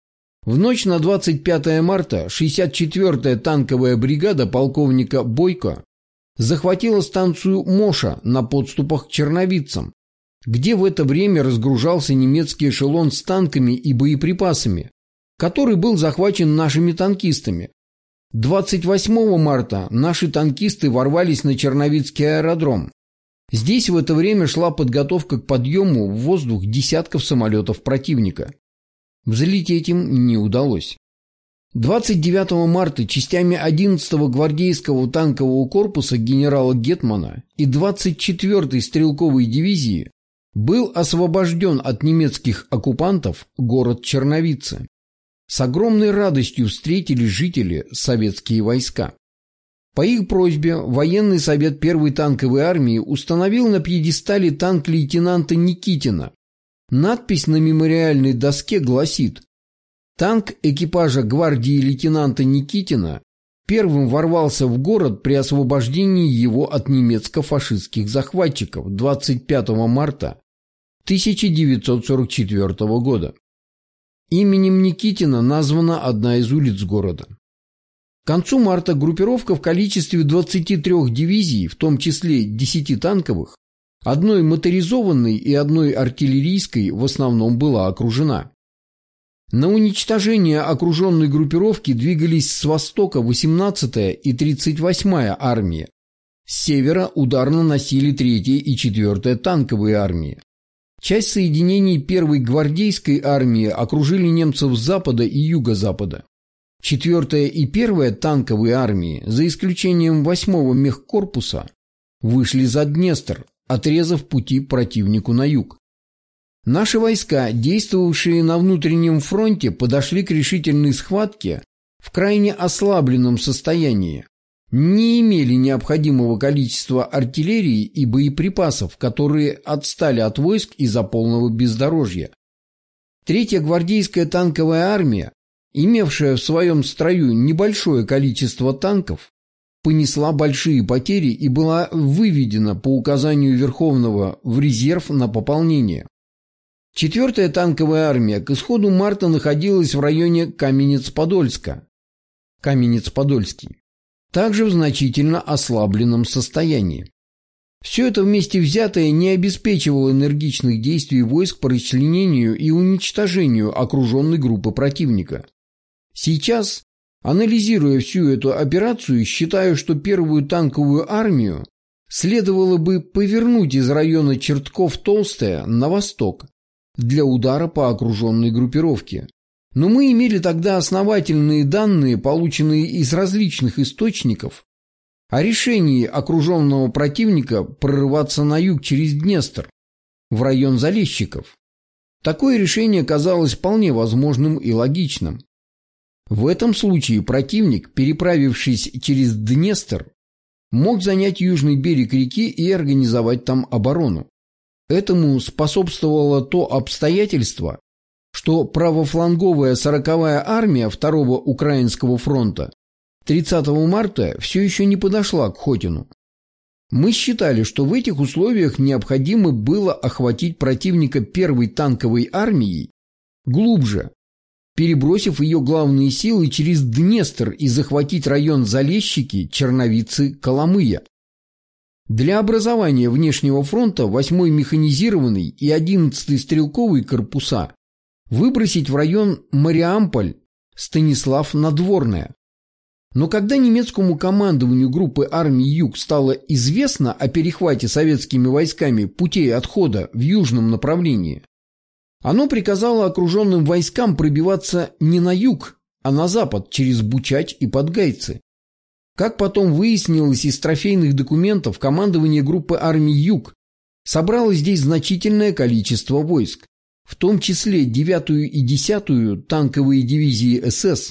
[SPEAKER 1] В ночь на двадцать пятое марта шестьдесят четвёртая танковая бригада полковника Бойко захватила станцию Моша на подступах к Черновицам, где в это время разгружался немецкий эшелон с танками и боеприпасами, который был захвачен нашими танкистами. двадцать восьмого марта наши танкисты ворвались на Черновицкий аэродром. Здесь в это время шла подготовка к подъему в воздух десятков самолетов противника. Взлететь им не удалось. двадцать девятого марта частями одиннадцатого гвардейского танкового корпуса генерала Гетмана и двадцать четвёртой стрелковой дивизии был освобожден от немецких оккупантов город Черновицы. С огромной радостью встретили жители советские войска. По их просьбе военный совет первой танковой армии установил на пьедестале танк лейтенанта Никитина, Надпись на мемориальной доске гласит: «Танк экипажа гвардии лейтенанта Никитина первым ворвался в город при освобождении его от немецко-фашистских захватчиков двадцать пятого марта тысяча девятьсот сорок четвёртого года. Именем Никитина названа одна из улиц города». К концу марта группировка в количестве двадцати трёх дивизий, в том числе десяти танковых, одной моторизованной и одной артиллерийской, в основном была окружена. На уничтожение окруженной группировки двигались с востока восемнадцатая и тридцать восьмая армии, с севера удар наносили третья и четвёртая танковые армии. Часть соединений первой гвардейской армии окружили немцев с запада и юго-запада. четвёртая и первая танковые армии, за исключением восьмого мехкорпуса, вышли за Днестр, отрезав пути противнику на юг. Наши войска, действовавшие на внутреннем фронте, подошли к решительной схватке в крайне ослабленном состоянии, не имели необходимого количества артиллерии и боеприпасов, которые отстали от войск из-за полного бездорожья. Третья гвардейская танковая армия, имевшая в своем строю небольшое количество танков, понесла большие потери и была выведена по указанию Верховного в резерв на пополнение. Четвертая танковая армия к исходу марта находилась в районе Каменец-Подольска, Каменец-Подольский, также в значительно ослабленном состоянии. Все это вместе взятое не обеспечивало энергичных действий войск по расчленению и уничтожению окруженной группы противника. Сейчас, анализируя всю эту операцию, считаю, что первую танковую армию следовало бы повернуть из района Чертков-Толстая на восток для удара по окруженной группировке. Но мы имели тогда основательные данные, полученные из различных источников, о решении окруженного противника прорываться на юг через Днестр, в район Залещиков. Такое решение казалось вполне возможным и логичным. В этом случае противник, переправившись через Днестр, мог занять южный берег реки и организовать там оборону. Этому способствовало то обстоятельство, что правофланговая сороковая армия второго Украинского фронта тридцатого марта все еще не подошла к Хотину. Мы считали, что в этих условиях необходимо было охватить противника первой танковой армией глубже, перебросив ее главные силы через Днестр и захватить район Залещики, Черновицы, Коломыя. Для образования внешнего фронта восьмой механизированный и одиннадцатый стрелковый корпуса выбросить в район Мариамполь, Станислав-Надворная. Но когда немецкому командованию группы армий Юг стало известно о перехвате советскими войсками путей отхода в южном направлении, оно приказало окруженным войскам пробиваться не на юг, а на запад через Бучач и Подгайцы. Как потом выяснилось из трофейных документов, командование группы армий Юг собрало здесь значительное количество войск, в том числе девятую и десятую танковые дивизии СС,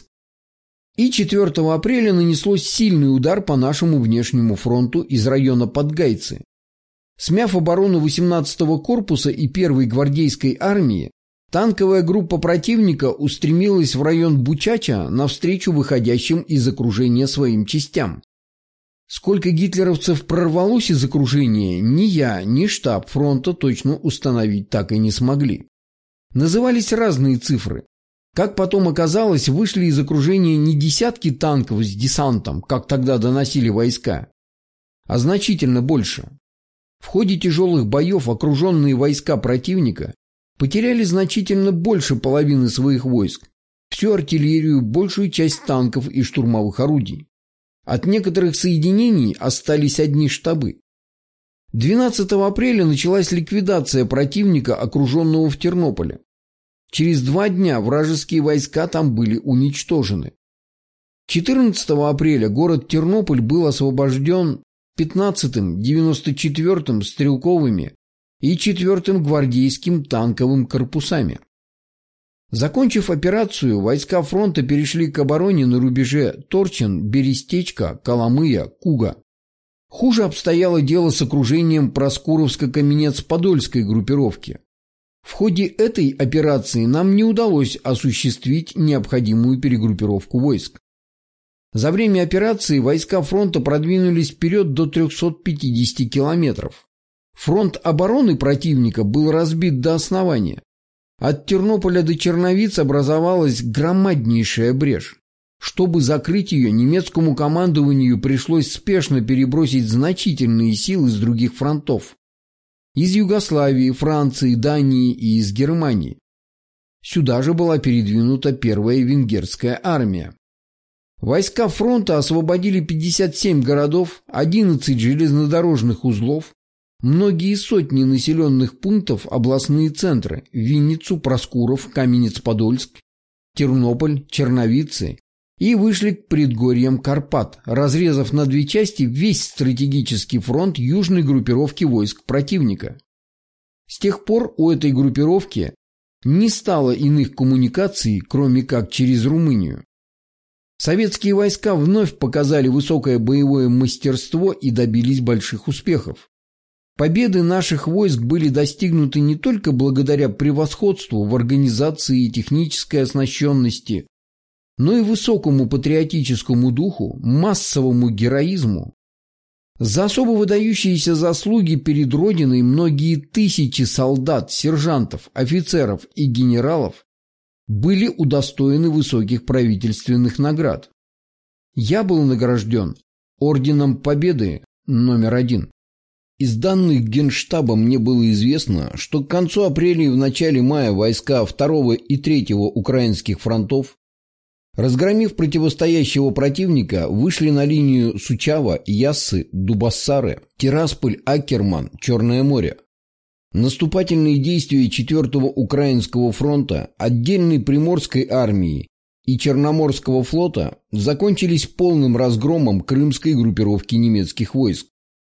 [SPEAKER 1] и четвёртого апреля нанесло сильный удар по нашему внешнему фронту из района Подгайцы. Смяв оборону восемнадцатого корпуса и первой гвардейской армии, танковая группа противника устремилась в район Бучача навстречу выходящим из окружения своим частям. Сколько гитлеровцев прорвалось из окружения, ни я, ни штаб фронта точно установить так и не смогли. Назывались разные цифры. Как потом оказалось, вышли из окружения не десятки танков с десантом, как тогда доносили войска, а значительно больше. В ходе тяжелых боев окруженные войска противника потеряли значительно больше половины своих войск, всю артиллерию, большую часть танков и штурмовых орудий. От некоторых соединений остались одни штабы. двенадцатого апреля началась ликвидация противника, окруженного в Тернополе. Через два дня вражеские войска там были уничтожены. четырнадцатого апреля город Тернополь был освобожден пятнадцатым, девяносто четвёртым стрелковыми и четвёртым гвардейским танковым корпусами. Закончив операцию, войска фронта перешли к обороне на рубеже Торчин, Берестечко, Коломыя, Куга. Хуже обстояло дело с окружением Проскуровско-Каменец-Подольской группировки. В ходе этой операции нам не удалось осуществить необходимую перегруппировку войск. За время операции войска фронта продвинулись вперед до трёхсот пятидесяти километров. Фронт обороны противника был разбит до основания. От Тернополя до Черновиц образовалась громаднейшая брешь. Чтобы закрыть ее, немецкому командованию пришлось спешно перебросить значительные силы с других фронтов. Из Югославии, Франции, Дании и из Германии. Сюда же была передвинута первая венгерская армия. Войска фронта освободили пятьдесят семь городов, одиннадцать железнодорожных узлов, многие сотни населенных пунктов, областные центры – Винницу, Проскуров, Каменец-Подольск, Тернополь, Черновицы – и вышли к предгорьям Карпат, разрезав на две части весь стратегический фронт южной группировки войск противника. С тех пор у этой группировки не стало иных коммуникаций, кроме как через Румынию. Советские войска вновь показали высокое боевое мастерство и добились больших успехов. Победы наших войск были достигнуты не только благодаря превосходству в организации и технической оснащенности, но и высокому патриотическому духу, массовому героизму. За особо выдающиеся заслуги перед Родиной многие тысячи солдат, сержантов, офицеров и генералов были удостоены высоких правительственных наград. Я был награжден Орденом Победы номер один. Из данных Генштаба мне было известно, что к концу апреля и в начале мая войска второго и третьего украинских фронтов, разгромив противостоящего противника, вышли на линию Сучава, Яссы, Дубассары, Тирасполь, Аккерман, Черное море. Наступательные действия четвёртого Украинского фронта, отдельной Приморской армии и Черноморского флота закончились полным разгромом крымской группировки немецких войск.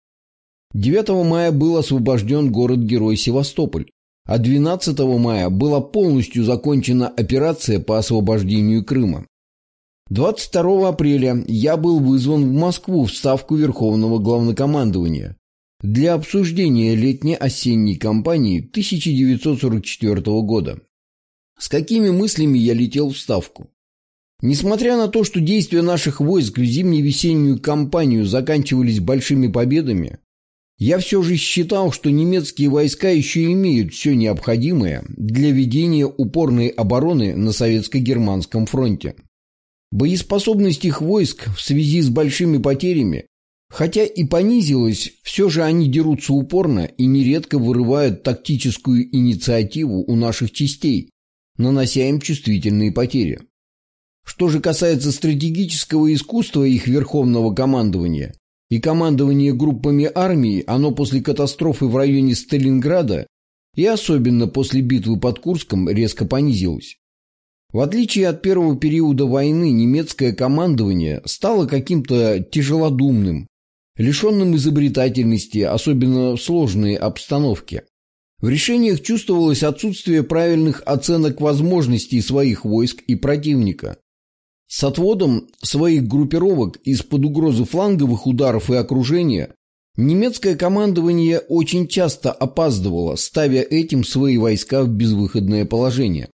[SPEAKER 1] девятого мая был освобожден город-герой Севастополь, а двенадцатого мая была полностью закончена операция по освобождению Крыма. двадцать второго апреля я был вызван в Москву в Ставку Верховного Главнокомандования для обсуждения летне-осенней кампании тысяча девятьсот сорок четвёртого года. С какими мыслями я летел в Ставку? Несмотря на то, что действия наших войск в зимне-весеннюю кампанию заканчивались большими победами, я все же считал, что немецкие войска еще имеют все необходимое для ведения упорной обороны на советско-германском фронте. Боеспособность их войск в связи с большими потерями, хотя и понизилась, все же они дерутся упорно и нередко вырывают тактическую инициативу у наших частей, нанося им чувствительные потери. Что же касается стратегического искусства их верховного командования и командования группами армий, оно после катастрофы в районе Сталинграда и особенно после битвы под Курском резко понизилось. В отличие от первого периода войны, немецкое командование стало каким-то тяжелодумным, лишенным изобретательности, особенно в сложной обстановке. В решениях чувствовалось отсутствие правильных оценок возможностей своих войск и противника. С отводом своих группировок из-под угрозы фланговых ударов и окружения немецкое командование очень часто опаздывало, ставя этим свои войска в безвыходное положение.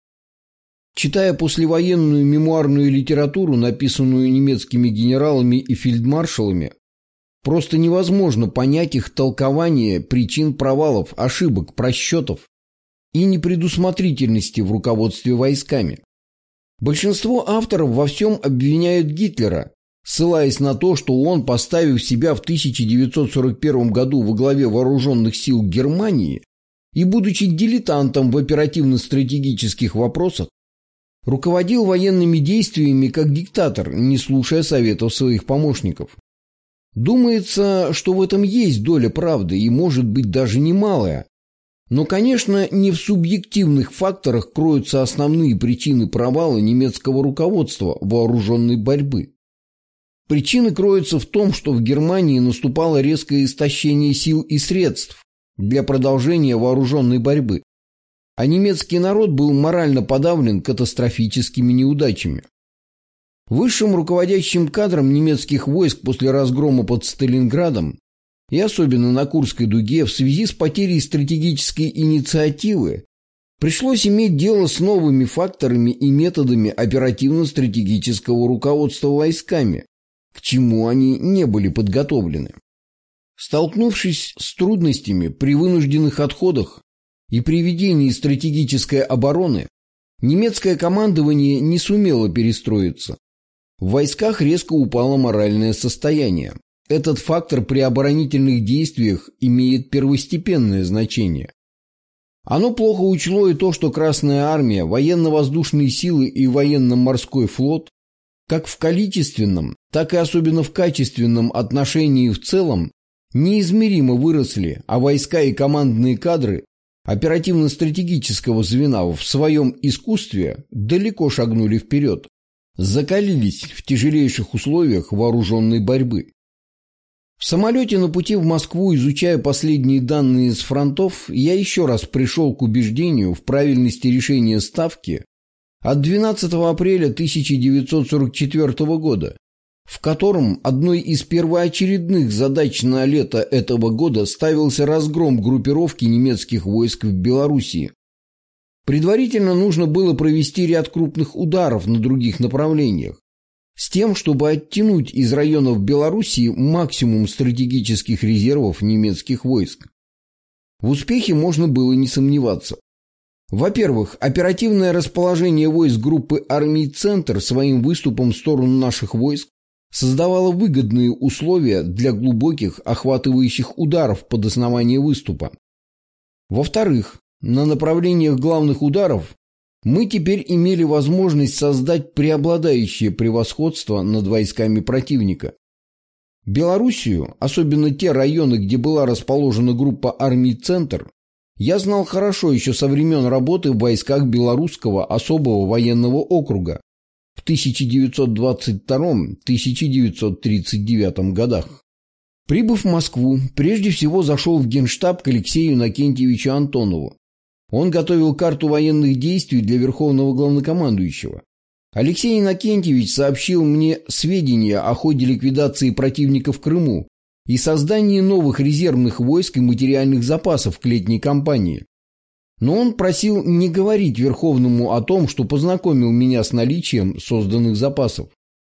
[SPEAKER 1] Читая послевоенную мемуарную литературу, написанную немецкими генералами и фельдмаршалами, просто невозможно понять их толкование причин провалов, ошибок, просчетов и непредусмотрительности в руководстве войсками. Большинство авторов во всем обвиняют Гитлера, ссылаясь на то, что он, поставив себя в тысяча девятьсот сорок первом году во главе вооруженных сил Германии и будучи дилетантом в оперативно-стратегических вопросах, руководил военными действиями как диктатор, не слушая советов своих помощников. Думается, что в этом есть доля правды и, может быть, даже немалая. Но, конечно, не в субъективных факторах кроются основные причины провала немецкого руководства вооруженной борьбы. Причины кроются в том, что в Германии наступало резкое истощение сил и средств для продолжения вооруженной борьбы, а немецкий народ был морально подавлен катастрофическими неудачами. Высшим руководящим кадрам немецких войск после разгрома под Сталинградом и особенно на Курской дуге в связи с потерей стратегической инициативы Пришлось иметь дело с новыми факторами и методами оперативно-стратегического руководства войсками, к чему они не были подготовлены. Столкнувшись с трудностями при вынужденных отходах и при ведении стратегической обороны, немецкое командование не сумело перестроиться. В войсках резко упало моральное состояние. Этот фактор при оборонительных действиях имеет первостепенное значение. Оно плохо учло и то, что Красная Армия, военно-воздушные силы и военно-морской флот, как в количественном, так и особенно в качественном отношении в целом, неизмеримо выросли, а войска и командные кадры оперативно-стратегического звена в своем искусстве далеко шагнули вперед, закалились в тяжелейших условиях вооруженной борьбы. В самолете на пути в Москву, изучая последние данные с фронтов, я еще раз пришел к убеждению в правильности решения Ставки от двенадцатого апреля тысяча девятьсот сорок четвёртого года, в котором одной из первоочередных задач на лето этого года ставился разгром группировки немецких войск в Белоруссии. Предварительно нужно было провести ряд крупных ударов на других направлениях, с тем, чтобы оттянуть из районов Белоруссии максимум стратегических резервов немецких войск. В успехе можно было не сомневаться. Во-первых, оперативное расположение войск группы армий «Центр» своим выступом в сторону наших войск создавало выгодные условия для глубоких, охватывающих ударов под основание выступа. Во-вторых, на направлениях главных ударов мы теперь имели возможность создать преобладающее превосходство над войсками противника. Белоруссию, особенно те районы, где была расположена группа армий «Центр», я знал хорошо еще со времен работы в войсках Белорусского особого военного округа в тысяча девятьсот двадцать втором — тысяча девятьсот тридцать девятом годах. Прибыв в Москву, прежде всего зашел в Генштаб к Алексею Иннокентьевичу Антонову. Он готовил карту военных действий для Верховного Главнокомандующего. Алексей Иннокентьевич сообщил мне сведения о ходе ликвидации противника в Крыму и создании новых резервных войск и материальных запасов к летней кампании. Но он просил не говорить Верховному о том, что познакомил меня с наличием созданных запасов.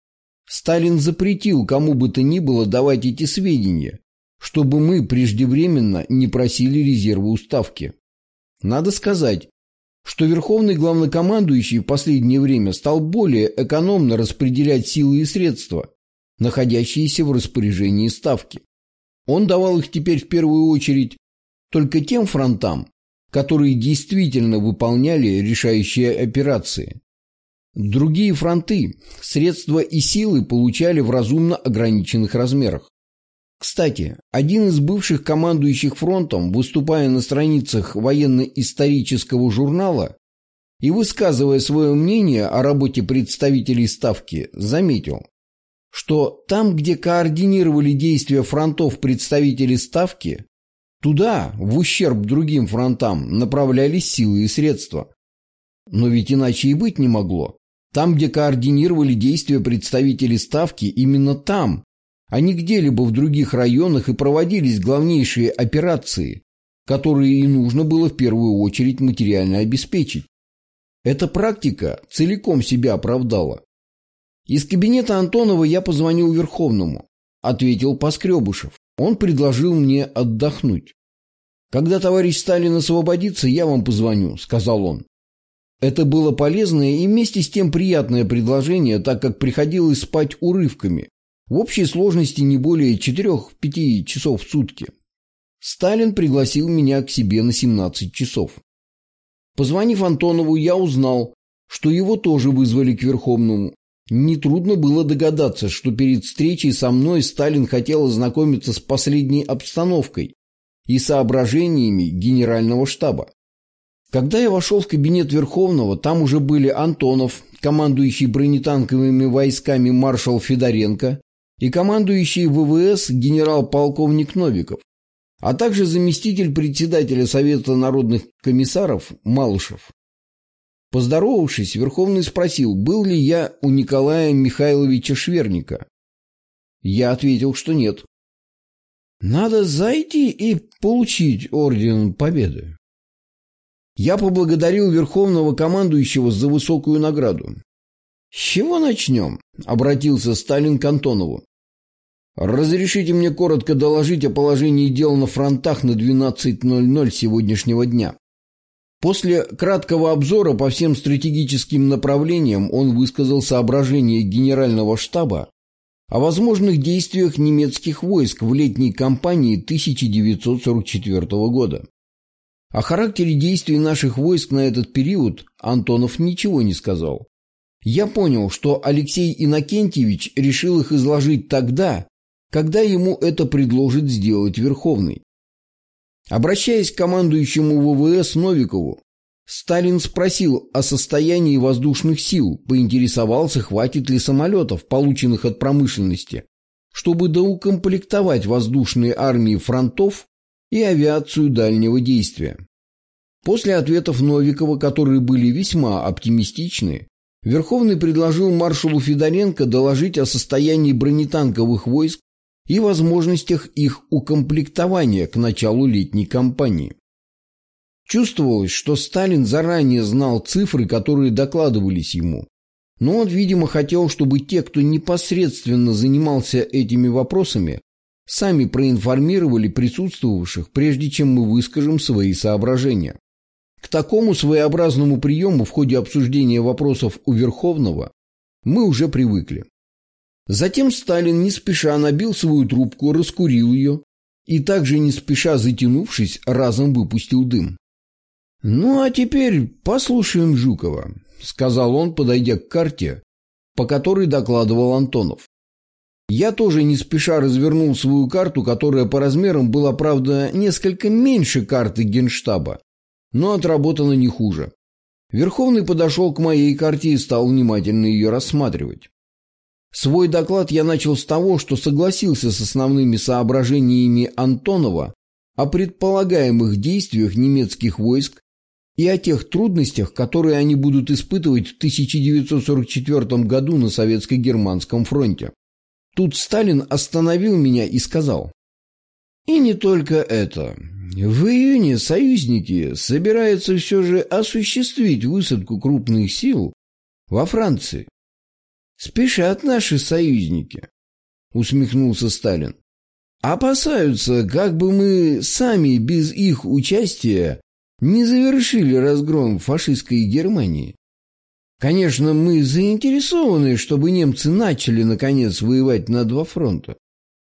[SPEAKER 1] Сталин запретил кому бы то ни было давать эти сведения, чтобы мы преждевременно не просили резервы у Ставки. Надо сказать, что Верховный Главнокомандующий в последнее время стал более экономно распределять силы и средства, находящиеся в распоряжении Ставки. Он давал их теперь в первую очередь только тем фронтам, которые действительно выполняли решающие операции. Другие фронты, средства и силы получали в разумно ограниченных размерах. Кстати, один из бывших командующих фронтом, выступая на страницах военно-исторического журнала и высказывая свое мнение о работе представителей Ставки, заметил, что там, где координировали действия фронтов представители Ставки, туда, в ущерб другим фронтам, направлялись силы и средства. Но ведь иначе и быть не могло. Там, где координировали действия представители Ставки, именно там, а не где-либо в других районах и проводились главнейшие операции, которые и нужно было в первую очередь материально обеспечить. Эта практика целиком себя оправдала. Из кабинета Антонова я позвонил Верховному. Ответил Поскребышев. Он предложил мне отдохнуть. «Когда товарищ Сталин освободится, я вам позвоню», — сказал он. Это было полезное и вместе с тем приятное предложение, так как приходилось спать урывками. В общей сложности не более четырех-пяти часов в сутки. Сталин пригласил меня к себе на семнадцать часов. Позвонив Антонову, я узнал, что его тоже вызвали к Верховному. Нетрудно было догадаться, что перед встречей со мной Сталин хотел ознакомиться с последней обстановкой и соображениями Генерального штаба. Когда я вошел в кабинет Верховного, там уже были Антонов, командующий бронетанковыми войсками маршал Федоренко, и командующий ВВС генерал-полковник Новиков, а также заместитель председателя Совета народных комиссаров Малышев. Поздоровавшись, Верховный спросил, был ли я у Николая Михайловича Шверника. Я ответил, что нет. «Надо зайти и получить орден Победы». Я поблагодарил верховного командующего за высокую награду. «С чего начнем?» – обратился Сталин к Антонову. «Разрешите мне коротко доложить о положении дел на фронтах на двенадцать ноль ноль сегодняшнего дня». После краткого обзора по всем стратегическим направлениям он высказал соображения Генерального штаба о возможных действиях немецких войск в летней кампании тысяча девятьсот сорок четвёртого года. О характере действий наших войск на этот период Антонов ничего не сказал. Я понял, что Алексей Иннокентьевич решил их изложить тогда, когда ему это предложит сделать Верховный. Обращаясь к командующему ВВС Новикову, Сталин спросил о состоянии воздушных сил, поинтересовался, хватит ли самолетов, полученных от промышленности, чтобы доукомплектовать воздушные армии фронтов и авиацию дальнего действия. После ответов Новикова, которые были весьма оптимистичны, Верховный предложил маршалу Федоренко доложить о состоянии бронетанковых войск и возможностях их укомплектования к началу летней кампании. Чувствовалось, что Сталин заранее знал цифры, которые докладывались ему, но он, видимо, хотел, чтобы те, кто непосредственно занимался этими вопросами, сами проинформировали присутствовавших, прежде чем мы выскажем свои соображения. К такому своеобразному приему в ходе обсуждения вопросов у Верховного мы уже привыкли. Затем Сталин не спеша набил свою трубку, раскурил ее и также не спеша затянувшись, разом выпустил дым. «Ну а теперь послушаем Жукова», — сказал он, подойдя к карте, по которой докладывал Антонов. Я тоже не спеша развернул свою карту, которая по размерам была, правда, несколько меньше карты Генштаба, но отработана не хуже. Верховный подошел к моей карте и стал внимательно ее рассматривать. Свой доклад я начал с того, что согласился с основными соображениями Антонова о предполагаемых действиях немецких войск и о тех трудностях, которые они будут испытывать в тысяча девятьсот сорок четвёртом году на Советско-Германском фронте. Тут Сталин остановил меня и сказал: «И не только это. В июне союзники собираются все же осуществить высадку крупных сил во Франции». «Спешат наши союзники», — усмехнулся Сталин. «Опасаются, как бы мы сами без их участия не завершили разгром фашистской Германии. Конечно, мы заинтересованы, чтобы немцы начали, наконец, воевать на два фронта.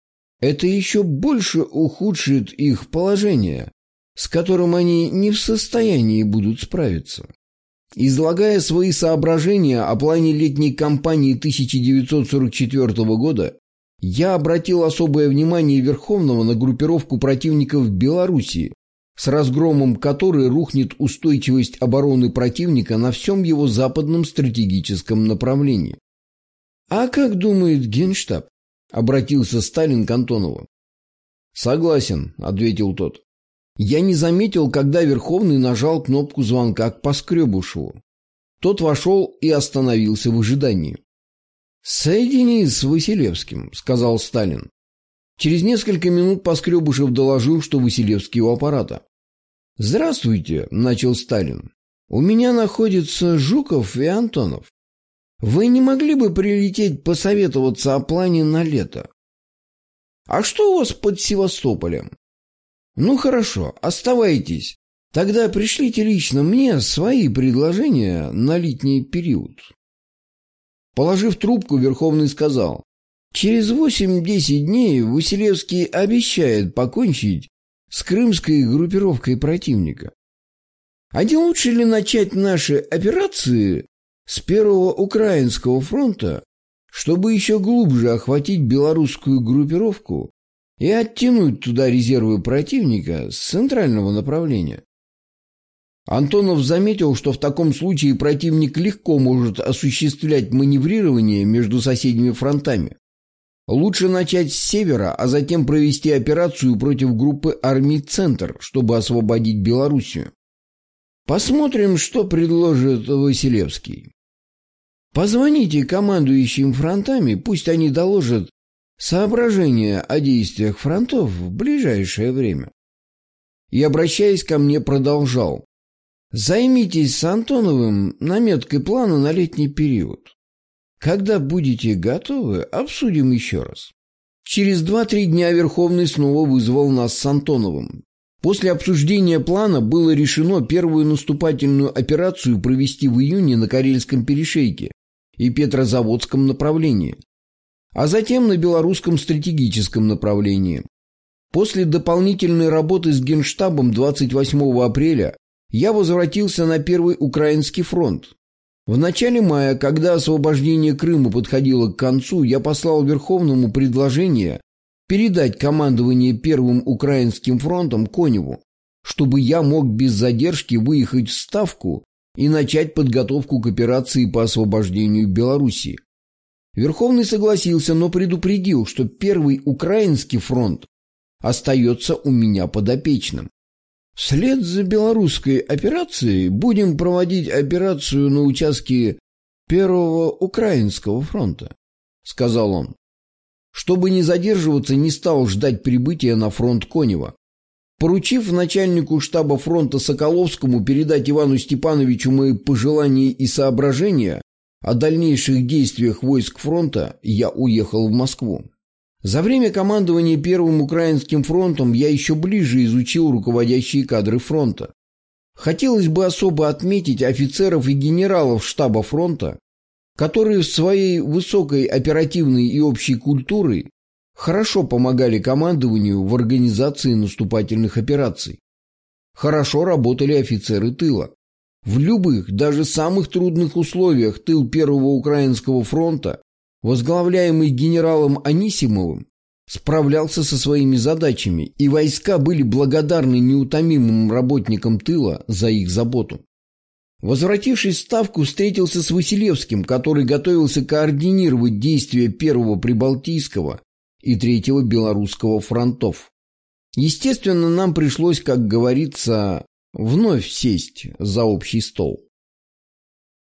[SPEAKER 1] Это еще больше ухудшит их положение, с которым они не в состоянии будут справиться». Излагая свои соображения о плане летней кампании тысяча девятьсот сорок четвёртого года, я обратил особое внимание Верховного на группировку противников в Белоруссии, с разгромом которой рухнет устойчивость обороны противника на всем его западном стратегическом направлении. «А как думает Генштаб?» — обратился Сталин к Антонову. «Согласен», — ответил тот. Я не заметил, когда Верховный нажал кнопку звонка к Поскребышеву. Тот вошел и остановился в ожидании. «Соедини с Василевским», — сказал Сталин. Через несколько минут Поскребышев доложил, что Василевский у аппарата. «Здравствуйте», — начал Сталин. «У меня находятся Жуков и Антонов. Вы не могли бы прилететь посоветоваться о плане на лето?» «А что у вас под Севастополем?» «Ну хорошо, оставайтесь. Тогда пришлите лично мне свои предложения на летний период». Положив трубку, Верховный сказал: «Через восемь-десять дней Василевский обещает покончить с крымской группировкой противника. А не лучше ли начать наши операции с Первого Украинского фронта, чтобы еще глубже охватить белорусскую группировку и оттянуть туда резервы противника с центрального направления?» Антонов заметил, что в таком случае противник легко может осуществлять маневрирование между соседними фронтами. Лучше начать с севера, а затем провести операцию против группы армий «Центр», чтобы освободить Белоруссию. Посмотрим, что предложит Василевский. Позвоните командующим фронтами, пусть они доложат соображения о действиях фронтов в ближайшее время. И, обращаясь ко мне, продолжал: Займитесь с Антоновым наметкой плана на летний период. Когда будете готовы, обсудим еще раз. Через два-три дня Верховный снова вызвал нас с Антоновым. После обсуждения плана было решено первую наступательную операцию провести в июне на Карельском перешейке и Петрозаводском направлении, а затем на Белорусском стратегическом направлении. После дополнительной работы с Генштабом двадцать восьмого апреля я возвратился на Первый Украинский фронт. В начале мая, когда освобождение Крыма подходило к концу, я послал Верховному предложение передать командование Первым Украинским фронтом Коневу, чтобы я мог без задержки выехать в Ставку и начать подготовку к операции по освобождению Белоруссии. Верховный согласился, но предупредил, что Первый Украинский фронт остается у меня подопечным. Вслед за белорусской операцией будем проводить операцию на участке Первого Украинского фронта, сказал он. Чтобы не задерживаться, не стал ждать прибытия на фронт Конева. Поручив начальнику штаба фронта Соколовскому передать Ивану Степановичу мои пожелания и соображения о дальнейших действиях войск фронта, я уехал в Москву. За время командования Первым Украинским фронтом я еще ближе изучил руководящие кадры фронта. Хотелось бы особо отметить офицеров и генералов штаба фронта, которые в своей высокой оперативной и общей культурой хорошо помогали командованию в организации наступательных операций. Хорошо работали офицеры тыла. В любых, даже самых трудных условиях тыл Первого Украинского фронта, возглавляемый генералом Анисимовым, справлялся со своими задачами, и войска были благодарны неутомимым работникам тыла за их заботу. Возвратившись в Ставку, встретился с Василевским, который готовился координировать действия Первого Прибалтийского и Третьего Белорусского фронтов. Естественно, нам пришлось, как говорится, вновь сесть за общий стол.